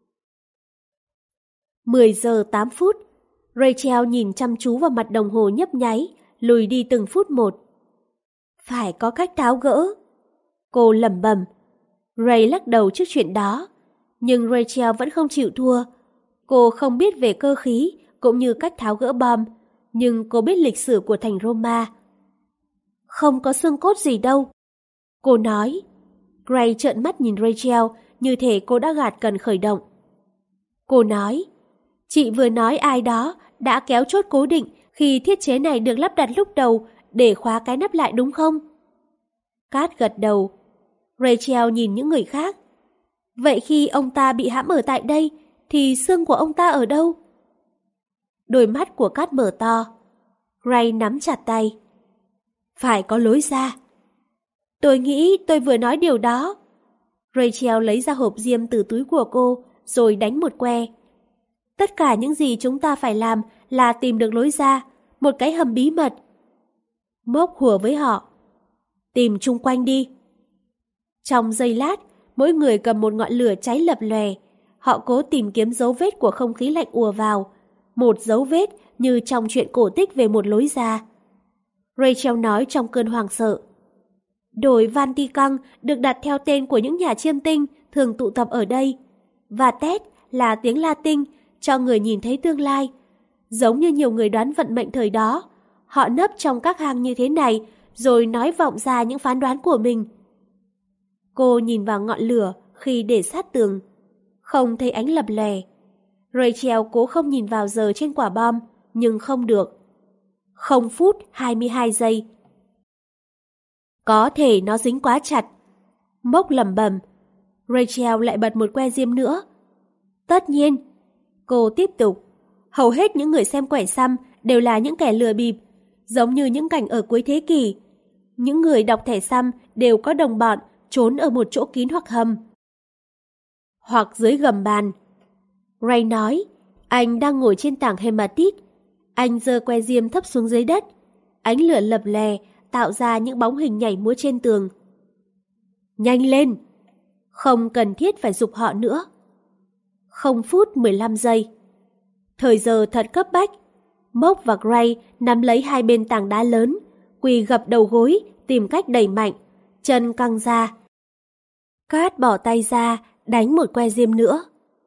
mười giờ tám phút, Rachel nhìn chăm chú vào mặt đồng hồ nhấp nháy, lùi đi từng phút một. Phải có cách tháo gỡ. Cô lẩm bẩm. Ray lắc đầu trước chuyện đó, nhưng Rachel vẫn không chịu thua. Cô không biết về cơ khí cũng như cách tháo gỡ bom, nhưng cô biết lịch sử của thành Roma. Không có xương cốt gì đâu, cô nói. Gray trợn mắt nhìn Rachel như thể cô đã gạt cần khởi động. Cô nói, chị vừa nói ai đó đã kéo chốt cố định khi thiết chế này được lắp đặt lúc đầu để khóa cái nắp lại đúng không? Kat gật đầu. Rachel nhìn những người khác. Vậy khi ông ta bị hãm ở tại đây thì xương của ông ta ở đâu? Đôi mắt của Kat mở to. Gray nắm chặt tay. Phải có lối ra. Tôi nghĩ tôi vừa nói điều đó. Rachel lấy ra hộp diêm từ túi của cô rồi đánh một que. Tất cả những gì chúng ta phải làm là tìm được lối ra, một cái hầm bí mật. Mốc hùa với họ. Tìm chung quanh đi. Trong giây lát, mỗi người cầm một ngọn lửa cháy lập lòe. Họ cố tìm kiếm dấu vết của không khí lạnh ùa vào. Một dấu vết như trong chuyện cổ tích về một lối ra. Rachel nói trong cơn hoảng sợ. Đồi Vatican được đặt theo tên của những nhà chiêm tinh thường tụ tập ở đây. Và Tet là tiếng Latin cho người nhìn thấy tương lai. Giống như nhiều người đoán vận mệnh thời đó, họ nấp trong các hang như thế này rồi nói vọng ra những phán đoán của mình. Cô nhìn vào ngọn lửa khi để sát tường. Không thấy ánh lập lòe. Rachel cố không nhìn vào giờ trên quả bom, nhưng không được. Không phút hai mươi hai giây. Có thể nó dính quá chặt. Mốc lẩm bẩm. Rachel lại bật một que diêm nữa. Tất nhiên. Cô tiếp tục. Hầu hết những người xem quẻ xăm đều là những kẻ lừa bịp, giống như những cảnh ở cuối thế kỷ. Những người đọc thẻ xăm đều có đồng bọn trốn ở một chỗ kín hoặc hầm. Hoặc dưới gầm bàn. Ray nói, anh đang ngồi trên tảng hematite. Anh giơ que diêm thấp xuống dưới đất. Ánh lửa lập lè, tạo ra những bóng hình nhảy múa trên tường. Nhanh lên! Không cần thiết phải giục họ nữa. Không phút mười lăm giây. Thời giờ thật cấp bách. Mốc và Gray nắm lấy hai bên tảng đá lớn, quỳ gập đầu gối, tìm cách đẩy mạnh, chân căng ra. Kat bỏ tay ra, đánh một que diêm nữa.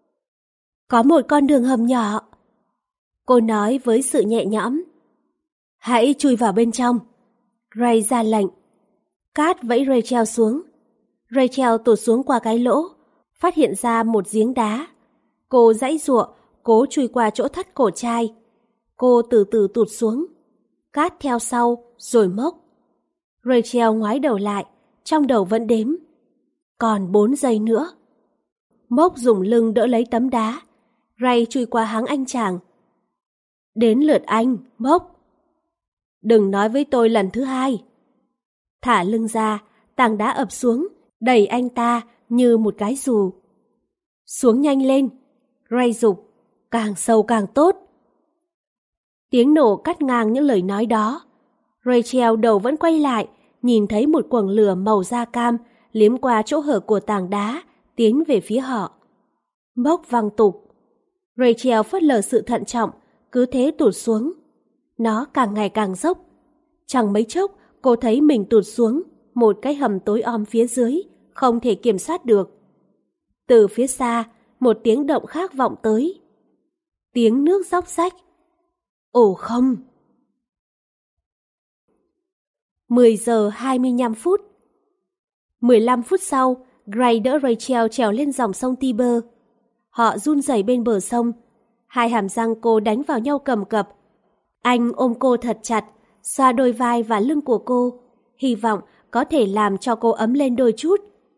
Có một con đường hầm nhỏ. Cô nói với sự nhẹ nhõm. Hãy chui vào bên trong. Gray ra lệnh. Kat vẫy Rachel xuống. Rachel tụt xuống qua cái lỗ, phát hiện ra một giếng đá. Cô giãy giụa, cố chui qua chỗ thắt cổ chai. Cô từ từ tụt xuống. Kat theo sau, rồi Mốc. Rachel ngoái đầu lại, trong đầu vẫn đếm. Còn bốn giây nữa. Mốc dùng lưng đỡ lấy tấm đá. Ray chui qua háng anh chàng. Đến lượt anh, Mốc. Đừng nói với tôi lần thứ hai. Thả lưng ra, tảng đá ập xuống, đẩy anh ta như một cái dù. Xuống nhanh lên. Ray giục, càng sâu càng tốt. Tiếng nổ cắt ngang những lời nói đó. Rachel đầu vẫn quay lại, nhìn thấy một quầng lửa màu da cam liếm qua chỗ hở của tảng đá, tiến về phía họ. Mốc văng tục. Rachel phớt lờ sự thận trọng, cứ thế tụt xuống. Nó càng ngày càng dốc. Chẳng mấy chốc, cô thấy mình tụt xuống một cái hầm tối om phía dưới, không thể kiểm soát được. Từ phía xa, một tiếng động khác vọng tới. Tiếng nước róc rách. Ồ không! mười giờ hai mươi lăm phút. mười lăm phút sau, Gray đỡ Rachel trèo lên dòng sông Tiber. Họ run rẩy bên bờ sông. Hai hàm răng cô đánh vào nhau cầm cập. Anh ôm cô thật chặt, xoa đôi vai và lưng của cô, hy vọng có thể làm cho cô ấm lên đôi chút.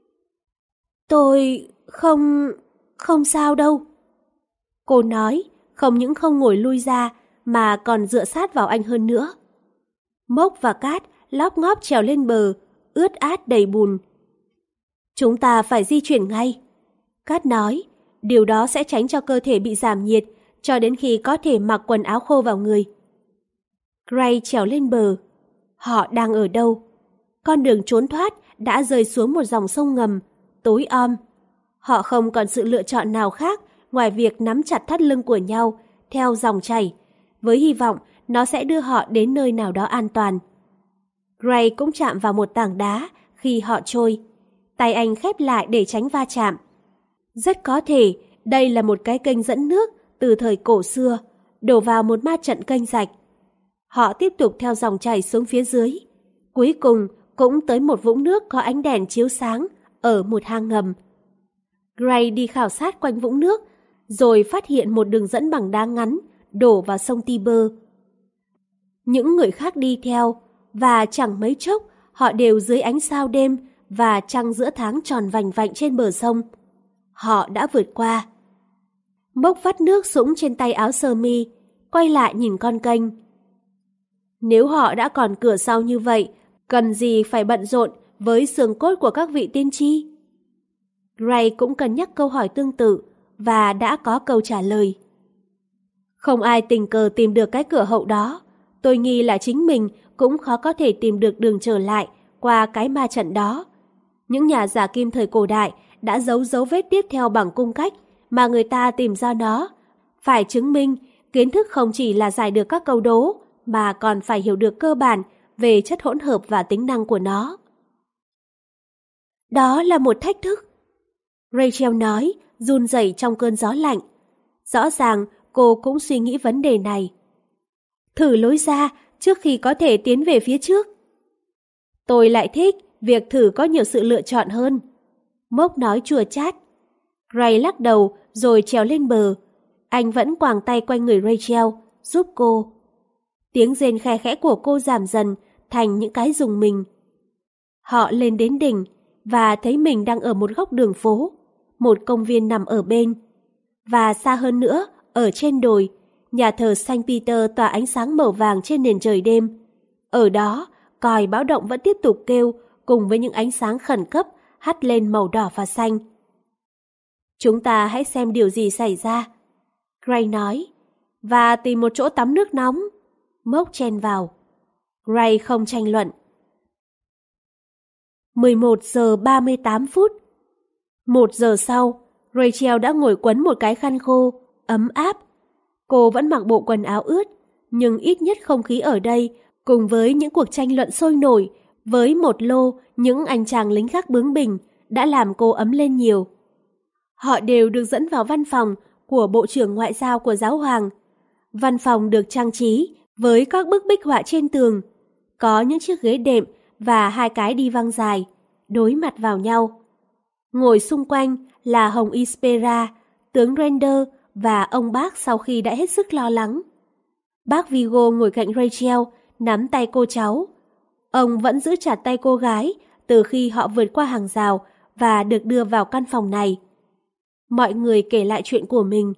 Tôi không... không sao đâu. Cô nói, không những không ngồi lui ra mà còn dựa sát vào anh hơn nữa. Mốc và Kat lóp ngóp trèo lên bờ, ướt át đầy bùn. Chúng ta phải di chuyển ngay. Kat nói, điều đó sẽ tránh cho cơ thể bị giảm nhiệt cho đến khi có thể mặc quần áo khô vào người. Gray trèo lên bờ. Họ đang ở đâu? Con đường trốn thoát đã rơi xuống một dòng sông ngầm, tối om. Họ không còn sự lựa chọn nào khác ngoài việc nắm chặt thắt lưng của nhau theo dòng chảy, với hy vọng nó sẽ đưa họ đến nơi nào đó an toàn. Gray cũng chạm vào một tảng đá khi họ trôi. Tay anh khép lại để tránh va chạm. Rất có thể đây là một cái kênh dẫn nước từ thời cổ xưa, đổ vào một ma trận kênh rạch. Họ tiếp tục theo dòng chảy xuống phía dưới. Cuối cùng cũng tới một vũng nước có ánh đèn chiếu sáng ở một hang ngầm. Gray đi khảo sát quanh vũng nước, rồi phát hiện một đường dẫn bằng đá ngắn đổ vào sông Tiber. Những người khác đi theo, và chẳng mấy chốc họ đều dưới ánh sao đêm và trăng giữa tháng tròn vành vạnh trên bờ sông. Họ đã vượt qua. Mốc vắt nước sũng trên tay áo sơ mi, quay lại nhìn con kênh. Nếu họ đã còn cửa sau như vậy, cần gì phải bận rộn với xương cốt của các vị tiên tri? Gray cũng cân nhắc câu hỏi tương tự và đã có câu trả lời. Không ai tình cờ tìm được cái cửa hậu đó. Tôi nghi là chính mình cũng khó có thể tìm được đường trở lại qua cái ma trận đó. Những nhà giả kim thời cổ đại đã giấu dấu vết tiếp theo bằng cung cách mà người ta tìm ra nó. Phải chứng minh kiến thức không chỉ là giải được các câu đố, mà còn phải hiểu được cơ bản về chất hỗn hợp và tính năng của nó. Đó là một thách thức, Rachel nói, run rẩy trong cơn gió lạnh. Rõ ràng cô cũng suy nghĩ vấn đề này. Thử lối ra trước khi có thể tiến về phía trước. Tôi lại thích việc thử có nhiều sự lựa chọn hơn. Mốc nói chua chát. Gray lắc đầu rồi trèo lên bờ. Anh vẫn quàng tay quanh người Rachel, giúp cô. Tiếng rên khe khẽ của cô giảm dần thành những cái rùng mình. Họ lên đến đỉnh và thấy mình đang ở một góc đường phố. Một công viên nằm ở bên. Và xa hơn nữa, ở trên đồi, nhà thờ Saint Peter tỏa ánh sáng màu vàng trên nền trời đêm. Ở đó, còi báo động vẫn tiếp tục kêu cùng với những ánh sáng khẩn cấp hắt lên màu đỏ và xanh. Chúng ta hãy xem điều gì xảy ra, Gray nói, và tìm một chỗ tắm nước nóng. Mốc chen vào. Gray không tranh luận. mười một giờ ba mươi tám phút. Một giờ sau, Rachel đã ngồi quấn một cái khăn khô, ấm áp. Cô vẫn mặc bộ quần áo ướt, nhưng ít nhất không khí ở đây, cùng với những cuộc tranh luận sôi nổi, với một lô những anh chàng lính gác bướng bỉnh, đã làm cô ấm lên nhiều. Họ đều được dẫn vào văn phòng của Bộ trưởng Ngoại giao của Giáo hoàng. Văn phòng được trang trí với các bức bích họa trên tường, có những chiếc ghế đệm và hai cái đi văng dài, đối mặt vào nhau. Ngồi xung quanh là Hồng Ispera, tướng Render và ông bác sau khi đã hết sức lo lắng. Bác Vigo ngồi cạnh Rachel, nắm tay cô cháu. Ông vẫn giữ chặt tay cô gái từ khi họ vượt qua hàng rào và được đưa vào căn phòng này. Mọi người kể lại chuyện của mình.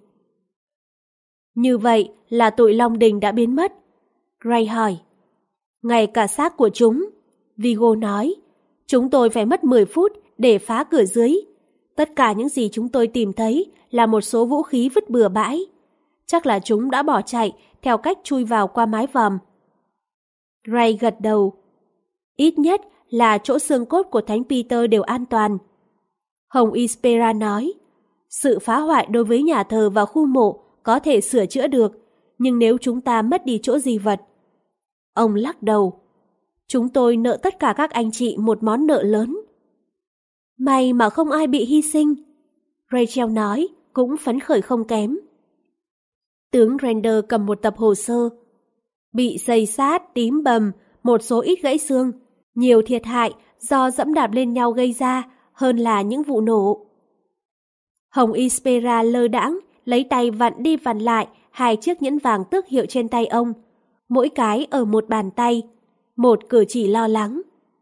Như vậy là tụi Long Đình đã biến mất? Gray hỏi. Ngay cả xác của chúng, Vigo nói. Chúng tôi phải mất mười phút để phá cửa dưới. Tất cả những gì chúng tôi tìm thấy là một số vũ khí vứt bừa bãi. Chắc là chúng đã bỏ chạy theo cách chui vào qua mái vòm. Gray gật đầu. Ít nhất là chỗ xương cốt của Thánh Peter đều an toàn. Hồng Ispera nói. Sự phá hoại đối với nhà thờ và khu mộ có thể sửa chữa được, nhưng nếu chúng ta mất đi chỗ di vật. Ông lắc đầu. Chúng tôi nợ tất cả các anh chị một món nợ lớn. May mà không ai bị hy sinh, Rachel nói, cũng phấn khởi không kém. Tướng Render cầm một tập hồ sơ. Bị xây xát, tím bầm, một số ít gãy xương, nhiều thiệt hại do dẫm đạp lên nhau gây ra hơn là những vụ nổ. Hồng Ispera lơ đãng, lấy tay vặn đi vặn lại hai chiếc nhẫn vàng tước hiệu trên tay ông, mỗi cái ở một bàn tay, một cử chỉ lo lắng.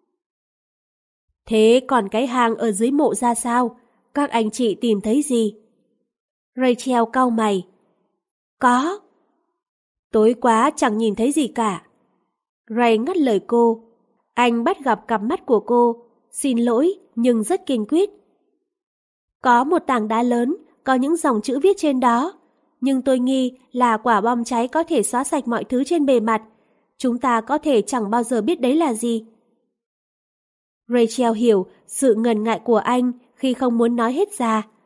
Thế còn cái hang ở dưới mộ ra sao? Các anh chị tìm thấy gì? Rachel cau mày. Có. Tối quá chẳng nhìn thấy gì cả. Ray ngắt lời cô. Anh bắt gặp cặp mắt của cô. Xin lỗi, nhưng rất kiên quyết. Có một tảng đá lớn, có những dòng chữ viết trên đó. Nhưng tôi nghi là quả bom cháy có thể xóa sạch mọi thứ trên bề mặt. Chúng ta có thể chẳng bao giờ biết đấy là gì. Rachel hiểu sự ngần ngại của anh khi không muốn nói hết ra.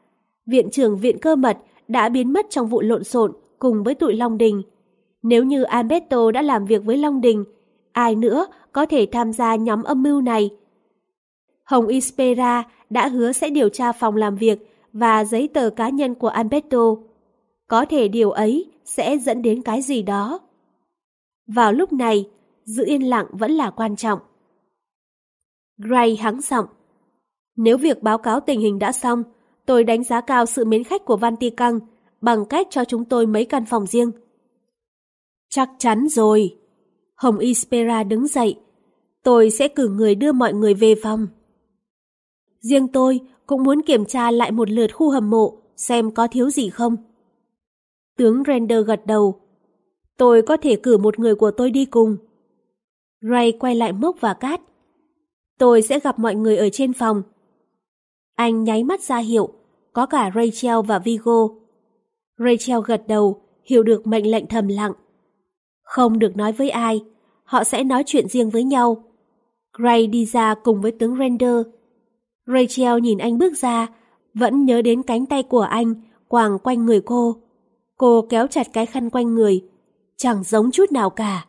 Viện trưởng viện cơ mật đã biến mất trong vụ lộn xộn cùng với tụi Long Đình. Nếu như Alberto đã làm việc với Long Đình, ai nữa có thể tham gia nhóm âm mưu này? Hồng Ispera đã hứa sẽ điều tra phòng làm việc và giấy tờ cá nhân của Alberto. Có thể điều ấy sẽ dẫn đến cái gì đó. Vào lúc này, giữ yên lặng vẫn là quan trọng. Gray hắng giọng. Nếu việc báo cáo tình hình đã xong, tôi đánh giá cao sự mến khách của Vatican bằng cách cho chúng tôi mấy căn phòng riêng. Chắc chắn rồi. Hồng Ispera đứng dậy. Tôi sẽ cử người đưa mọi người về phòng. Riêng tôi cũng muốn kiểm tra lại một lượt khu hầm mộ xem có thiếu gì không. Tướng Render gật đầu. Tôi có thể cử một người của tôi đi cùng. Ray quay lại Mốc và Cát. Tôi sẽ gặp mọi người ở trên phòng. Anh nháy mắt ra hiệu, có cả Rachel và Vigo. Rachel gật đầu, hiểu được mệnh lệnh thầm lặng. Không được nói với ai, họ sẽ nói chuyện riêng với nhau. Gray đi ra cùng với tướng Render. Rachel nhìn anh bước ra, vẫn nhớ đến cánh tay của anh quàng quanh người cô. Cô kéo chặt cái khăn quanh người, chẳng giống chút nào cả.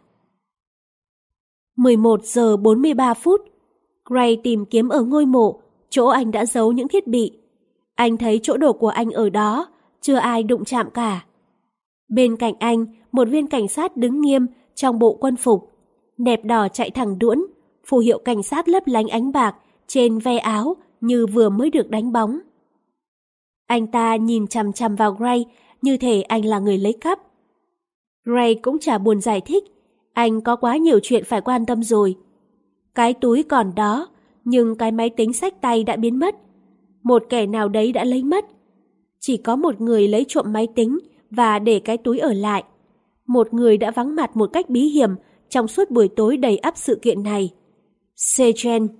mười một giờ bốn mươi ba phút, Gray tìm kiếm ở ngôi mộ, chỗ anh đã giấu những thiết bị. Anh thấy chỗ đồ của anh ở đó, chưa ai đụng chạm cả. Bên cạnh anh, một viên cảnh sát đứng nghiêm trong bộ quân phục, nẹp đỏ chạy thẳng đuỗn, phù hiệu cảnh sát lấp lánh ánh bạc trên ve áo như vừa mới được đánh bóng. Anh ta nhìn chằm chằm vào Gray như thể anh là người lấy cắp. Gray cũng chả buồn giải thích, anh có quá nhiều chuyện phải quan tâm rồi. Cái túi còn đó, nhưng cái máy tính xách tay đã biến mất. Một kẻ nào đấy đã lấy mất. Chỉ có một người lấy trộm máy tính và để cái túi ở lại. Một người đã vắng mặt một cách bí hiểm trong suốt buổi tối đầy ắp sự kiện này. Sejen.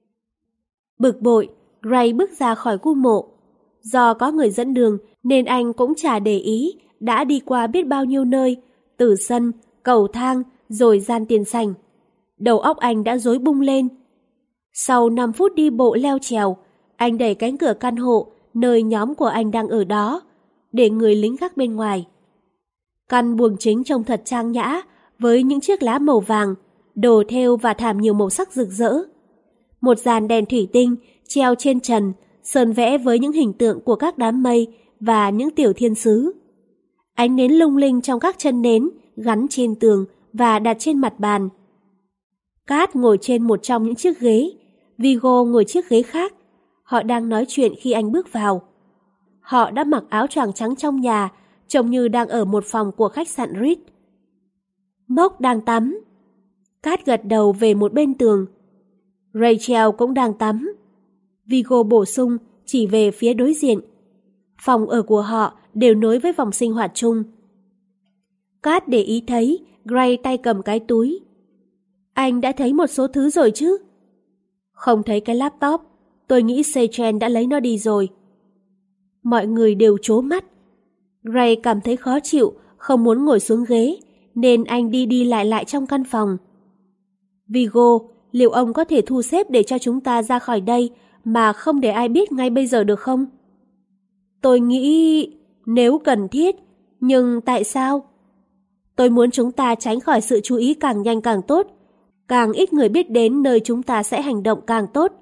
Bực bội, Gray bước ra khỏi khu mộ. Do có người dẫn đường nên anh cũng chả để ý đã đi qua biết bao nhiêu nơi, từ sân, cầu thang, rồi gian tiền sảnh. Đầu óc anh đã rối bung lên. Sau năm phút đi bộ leo trèo, anh đẩy cánh cửa căn hộ nơi nhóm của anh đang ở đó, để người lính gác bên ngoài. Căn buồng chính trông thật trang nhã, với những chiếc lá màu vàng, đồ thêu và thảm nhiều màu sắc rực rỡ. Một dàn đèn thủy tinh treo trên trần, sơn vẽ với những hình tượng của các đám mây và những tiểu thiên sứ. Ánh nến lung linh trong các chân nến gắn trên tường và đặt trên mặt bàn. Cát ngồi trên một trong những chiếc ghế, Vigo ngồi chiếc ghế khác. Họ đang nói chuyện khi anh bước vào. Họ đã mặc áo choàng trắng trong nhà, trông như đang ở một phòng của khách sạn Ritz. Mốc đang tắm. Cát gật đầu về một bên tường. Rachel cũng đang tắm. Vigo bổ sung chỉ về phía đối diện. Phòng ở của họ đều nối với vòng sinh hoạt chung. Cát để ý thấy Gray tay cầm cái túi. Anh đã thấy một số thứ rồi chứ? Không thấy cái laptop. Tôi nghĩ Sejen đã lấy nó đi rồi. Mọi người đều trố mắt. Gray cảm thấy khó chịu, không muốn ngồi xuống ghế, nên anh đi đi lại lại trong căn phòng. Vigo, liệu ông có thể thu xếp để cho chúng ta ra khỏi đây mà không để ai biết ngay bây giờ được không? Tôi nghĩ nếu cần thiết, nhưng tại sao? Tôi muốn chúng ta tránh khỏi sự chú ý càng nhanh càng tốt. Càng ít người biết đến nơi chúng ta sẽ hành động càng tốt.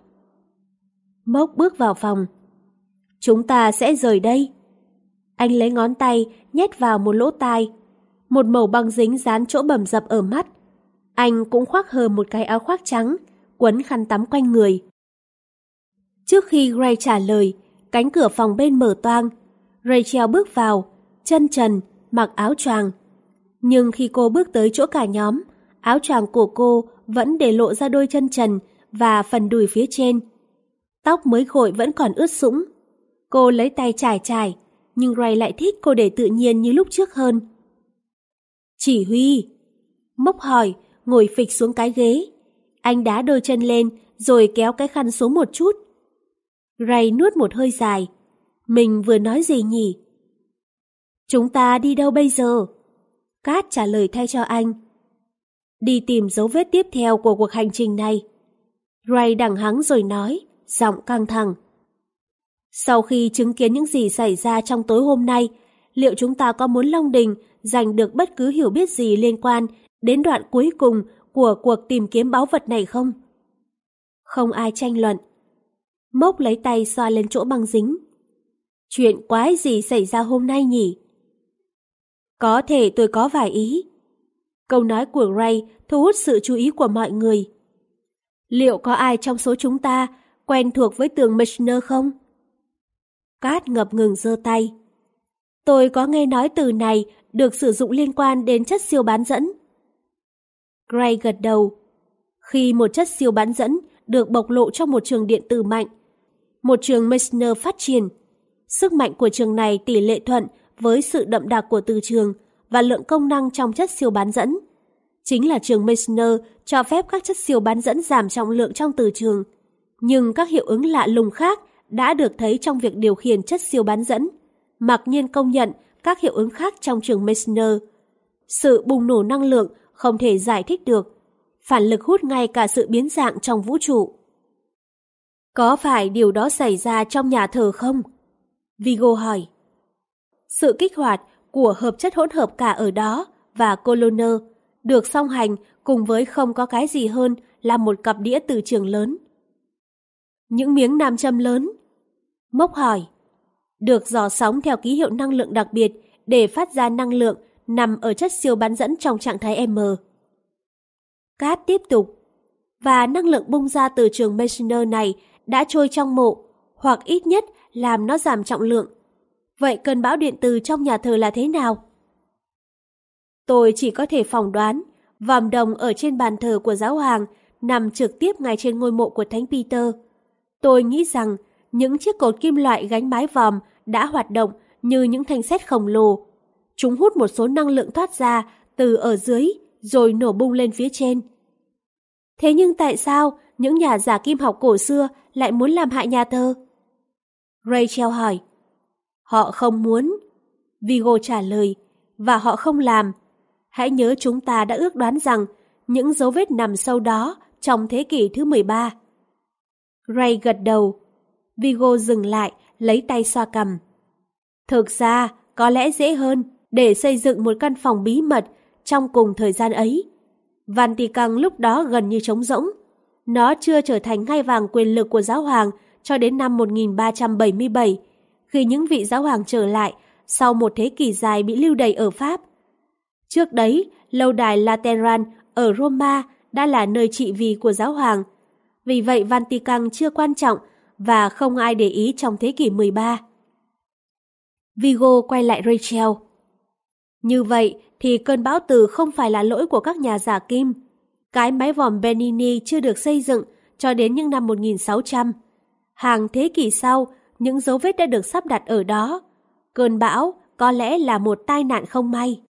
Mốc bước vào phòng. Chúng ta sẽ rời đây. Anh lấy ngón tay nhét vào một lỗ tai. Một mẩu băng dính dán chỗ bầm dập ở mắt. Anh cũng khoác hờ một cái áo khoác trắng, quấn khăn tắm quanh người. Trước khi Gray trả lời, cánh cửa phòng bên mở toang. Rachel bước vào, chân trần, mặc áo choàng. Nhưng khi cô bước tới chỗ cả nhóm, áo choàng của cô vẫn để lộ ra đôi chân trần và phần đùi phía trên. Tóc mới gội vẫn còn ướt sũng. Cô lấy tay chải chải, nhưng Gray lại thích cô để tự nhiên như lúc trước hơn. Chỉ huy. Mốc hỏi, ngồi phịch xuống cái ghế. Anh đá đôi chân lên rồi kéo cái khăn xuống một chút. Gray nuốt một hơi dài. Mình vừa nói gì nhỉ? Chúng ta đi đâu bây giờ? Cát trả lời thay cho anh. Đi tìm dấu vết tiếp theo của cuộc hành trình này. Gray đằng hắng rồi nói, giọng căng thẳng. Sau khi chứng kiến những gì xảy ra trong tối hôm nay, liệu chúng ta có muốn Long Đình giành được bất cứ hiểu biết gì liên quan đến đoạn cuối cùng của cuộc tìm kiếm báu vật này không? Không ai tranh luận. Mốc lấy tay xoa lên chỗ băng dính. Chuyện quái gì xảy ra hôm nay nhỉ? Có thể tôi có vài ý. Câu nói của Ray thu hút sự chú ý của mọi người. Liệu có ai trong số chúng ta quen thuộc với tường Michener không? Cát ngập ngừng giơ tay. Tôi có nghe nói từ này được sử dụng liên quan đến chất siêu bán dẫn. Gray gật đầu. Khi một chất siêu bán dẫn được bộc lộ trong một trường điện tử mạnh, một trường Michener phát triển, sức mạnh của trường này tỷ lệ thuận với sự đậm đặc của từ trường và lượng công năng trong chất siêu bán dẫn. Chính là trường Michener cho phép các chất siêu bán dẫn giảm trọng lượng trong từ trường, nhưng các hiệu ứng lạ lùng khác đã được thấy trong việc điều khiển chất siêu bán dẫn. Mặc nhiên công nhận các hiệu ứng khác trong trường Michener. Sự bùng nổ năng lượng không thể giải thích được. Phản lực hút ngay cả sự biến dạng trong vũ trụ. Có phải điều đó xảy ra trong nhà thờ không? Vigo hỏi. Sự kích hoạt của hợp chất hỗn hợp cả ở đó và Coloner được song hành cùng với không có cái gì hơn là một cặp đĩa từ trường lớn. Những miếng nam châm lớn? Mốc hỏi. Được dò sóng theo ký hiệu năng lượng đặc biệt để phát ra năng lượng nằm ở chất siêu bán dẫn trong trạng thái M. Cát tiếp tục. Và năng lượng bung ra từ trường Michener này đã trôi trong mộ, hoặc ít nhất làm nó giảm trọng lượng. Vậy cơn bão điện từ trong nhà thờ là thế nào? Tôi chỉ có thể phỏng đoán, vòm đồng ở trên bàn thờ của giáo hoàng nằm trực tiếp ngay trên ngôi mộ của Thánh Peter. Tôi nghĩ rằng những chiếc cột kim loại gánh mái vòm đã hoạt động như những thanh sét khổng lồ. Chúng hút một số năng lượng thoát ra từ ở dưới rồi nổ bung lên phía trên. Thế nhưng tại sao những nhà giả kim học cổ xưa lại muốn làm hại nhà thờ? Rachel hỏi. Họ không muốn. Vigo trả lời. Và họ không làm. Hãy nhớ chúng ta đã ước đoán rằng những dấu vết nằm sâu đó trong thế kỷ thứ mười ba. Ray gật đầu. Vigo dừng lại, lấy tay xoa cằm. Thực ra, có lẽ dễ hơn để xây dựng một căn phòng bí mật trong cùng thời gian ấy. Vatican lúc đó gần như trống rỗng. Nó chưa trở thành ngai vàng quyền lực của giáo hoàng cho đến năm một nghìn ba trăm bảy mươi bảy, khi những vị giáo hoàng trở lại sau một thế kỷ dài bị lưu đày ở Pháp. Trước đấy, lâu đài Lateran ở Roma đã là nơi trị vì của giáo hoàng. Vì vậy Vatican chưa quan trọng và không ai để ý trong thế kỷ mười ba. Vigo quay lại Rachel. Như vậy thì cơn bão từ không phải là lỗi của các nhà giả kim. Cái mái vòm Bernini chưa được xây dựng cho đến những năm một nghìn sáu trăm. Hàng thế kỷ sau, những dấu vết đã được sắp đặt ở đó. Cơn bão có lẽ là một tai nạn không may.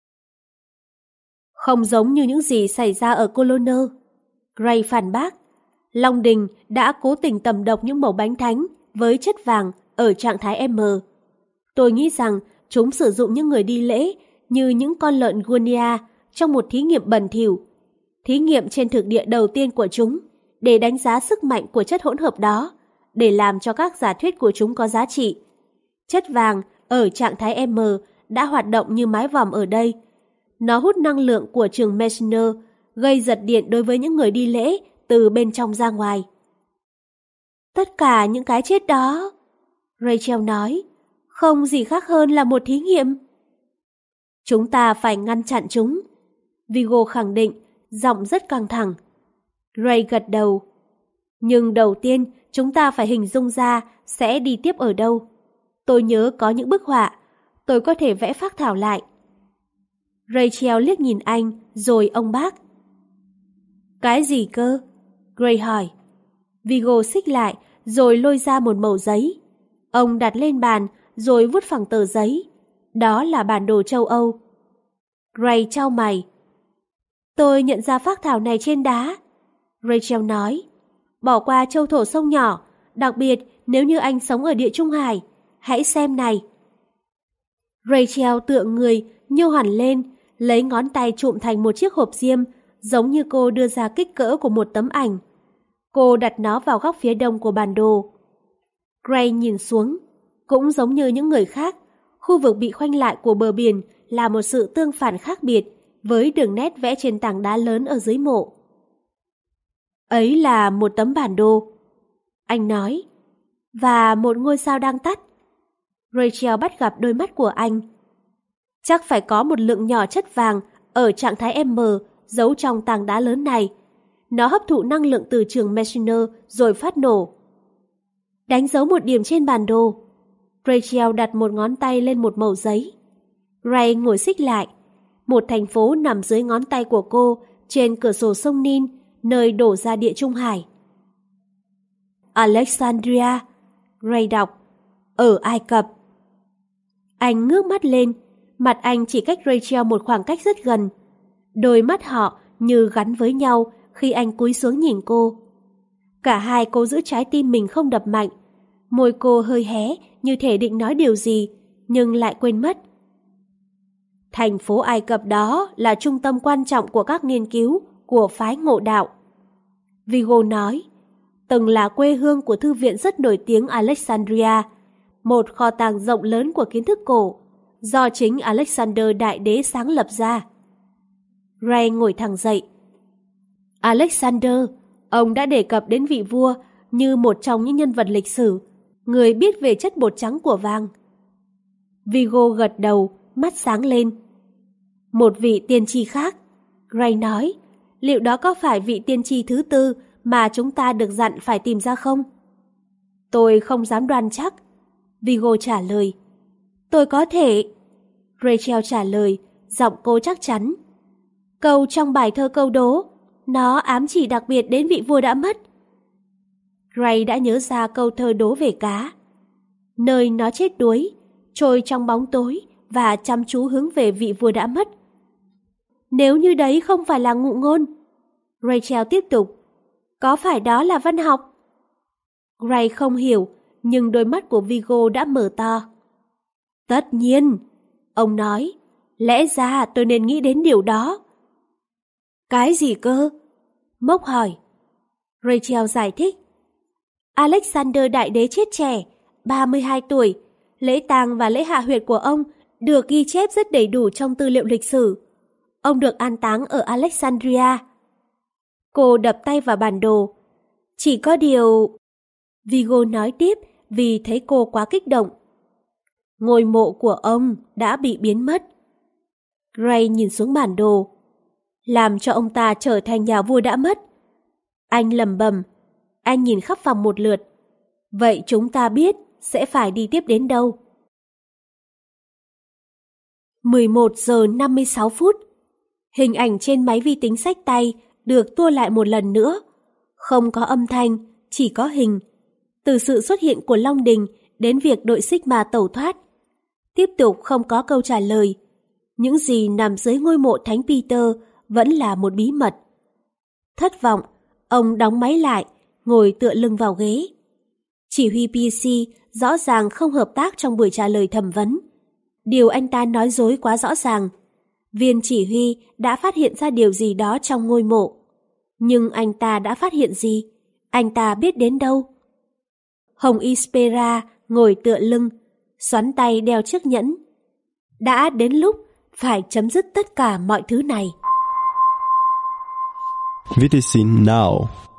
Không giống như những gì xảy ra ở Coloner. Gray phản bác. Long Đình đã cố tình tầm độc những mẩu bánh thánh với chất vàng ở trạng thái M. Tôi nghĩ rằng chúng sử dụng những người đi lễ như những con lợn Guinea trong một thí nghiệm bẩn thỉu. Thí nghiệm trên thực địa đầu tiên của chúng để đánh giá sức mạnh của chất hỗn hợp đó, để làm cho các giả thuyết của chúng có giá trị. Chất vàng ở trạng thái M đã hoạt động như mái vòm ở đây. Nó hút năng lượng của trường Michener, gây giật điện đối với những người đi lễ từ bên trong ra ngoài. Tất cả những cái chết đó, Rachel nói, không gì khác hơn là một thí nghiệm. Chúng ta phải ngăn chặn chúng, Vigo khẳng định, giọng rất căng thẳng. Ray gật đầu. Nhưng đầu tiên, chúng ta phải hình dung ra sẽ đi tiếp ở đâu. Tôi nhớ có những bức họa, tôi có thể vẽ phác thảo lại. Rachel liếc nhìn anh, rồi ông bác. Cái gì cơ? Gray hỏi. Vigo xích lại, rồi lôi ra một mẩu giấy. Ông đặt lên bàn, rồi vút phẳng tờ giấy. Đó là bản đồ châu Âu. Gray chau mày. Tôi nhận ra phác thảo này trên đá. Rachel nói. Bỏ qua châu thổ sông nhỏ, đặc biệt nếu như anh sống ở địa Trung Hải. Hãy xem này. Rachel tựa người, nhô hẳn lên, lấy ngón tay trụm thành một chiếc hộp diêm, giống như cô đưa ra kích cỡ của một tấm ảnh. Cô đặt nó vào góc phía đông của bản đồ. Gray nhìn xuống. Cũng giống như những người khác, khu vực bị khoanh lại của bờ biển là một sự tương phản khác biệt với đường nét vẽ trên tảng đá lớn ở dưới mộ. Ấy là một tấm bản đồ, anh nói, và một ngôi sao đang tắt. Rachel bắt gặp đôi mắt của anh. Chắc phải có một lượng nhỏ chất vàng ở trạng thái M giấu trong tảng đá lớn này. Nó hấp thụ năng lượng từ trường Messiner rồi phát nổ. Đánh dấu một điểm trên bản đồ. Rachel đặt một ngón tay lên một mẩu giấy. Ray ngồi xích lại. Một thành phố nằm dưới ngón tay của cô trên cửa sổ sông Nin, nơi đổ ra Địa Trung Hải. Alexandria, Ray đọc, ở Ai Cập. Anh ngước mắt lên, mặt anh chỉ cách Rachel một khoảng cách rất gần. Đôi mắt họ như gắn với nhau khi anh cúi xuống nhìn cô. Cả hai cố giữ trái tim mình không đập mạnh. Môi cô hơi hé như thể định nói điều gì, nhưng lại quên mất. Thành phố Ai Cập đó là trung tâm quan trọng của các nghiên cứu của phái Ngộ Đạo. Vigo nói, từng là quê hương của thư viện rất nổi tiếng Alexandria, một kho tàng rộng lớn của kiến thức cổ, do chính Alexander Đại Đế sáng lập ra. Ray ngồi thẳng dậy. Alexander, ông đã đề cập đến vị vua như một trong những nhân vật lịch sử, người biết về chất bột trắng của vàng. Vigo gật đầu, mắt sáng lên. Một vị tiên tri khác, Ray nói, liệu đó có phải vị tiên tri thứ tư mà chúng ta được dặn phải tìm ra không? Tôi không dám đoan chắc, Vigo trả lời. Tôi có thể, Rachel trả lời, giọng cô chắc chắn. Câu trong bài thơ câu đố, nó ám chỉ đặc biệt đến vị vua đã mất. Ray đã nhớ ra câu thơ đố về cá. Nơi nó chết đuối, trôi trong bóng tối và chăm chú hướng về vị vua đã mất. Nếu như đấy không phải là ngụ ngôn, Rachel tiếp tục, có phải đó là văn học? Ray không hiểu, nhưng đôi mắt của Vigo đã mở to. Tất nhiên, ông nói, lẽ ra tôi nên nghĩ đến điều đó. Cái gì cơ? Mốc hỏi. Rachel giải thích. Alexander Đại Đế chết trẻ, ba mươi hai tuổi. Lễ tang và lễ hạ huyệt của ông được ghi chép rất đầy đủ trong tư liệu lịch sử. Ông được an táng ở Alexandria. Cô đập tay vào bản đồ. Chỉ có điều... Vigo nói tiếp vì thấy cô quá kích động. Ngôi mộ của ông đã bị biến mất. Ray nhìn xuống bản đồ. Làm cho ông ta trở thành nhà vua đã mất. Anh lẩm bẩm. Anh nhìn khắp phòng một lượt. Vậy chúng ta biết sẽ phải đi tiếp đến đâu? mười một giờ năm mươi sáu phút. Hình ảnh trên máy vi tính xách tay được tua lại một lần nữa. Không có âm thanh, chỉ có hình. Từ sự xuất hiện của Long Đình đến việc đội Sigma tẩu thoát. Tiếp tục không có câu trả lời. Những gì nằm dưới ngôi mộ Thánh Peter vẫn là một bí mật. Thất vọng, ông đóng máy lại, ngồi tựa lưng vào ghế. Chỉ huy pê xê rõ ràng không hợp tác trong buổi trả lời thẩm vấn. Điều anh ta nói dối quá rõ ràng. Viên chỉ huy đã phát hiện ra điều gì đó trong ngôi mộ. Nhưng anh ta đã phát hiện gì? Anh ta biết đến đâu? Hồng Ispera ngồi tựa lưng, xoắn tay đeo chiếc nhẫn. Đã đến lúc phải chấm dứt tất cả mọi thứ này. vê tê xê Now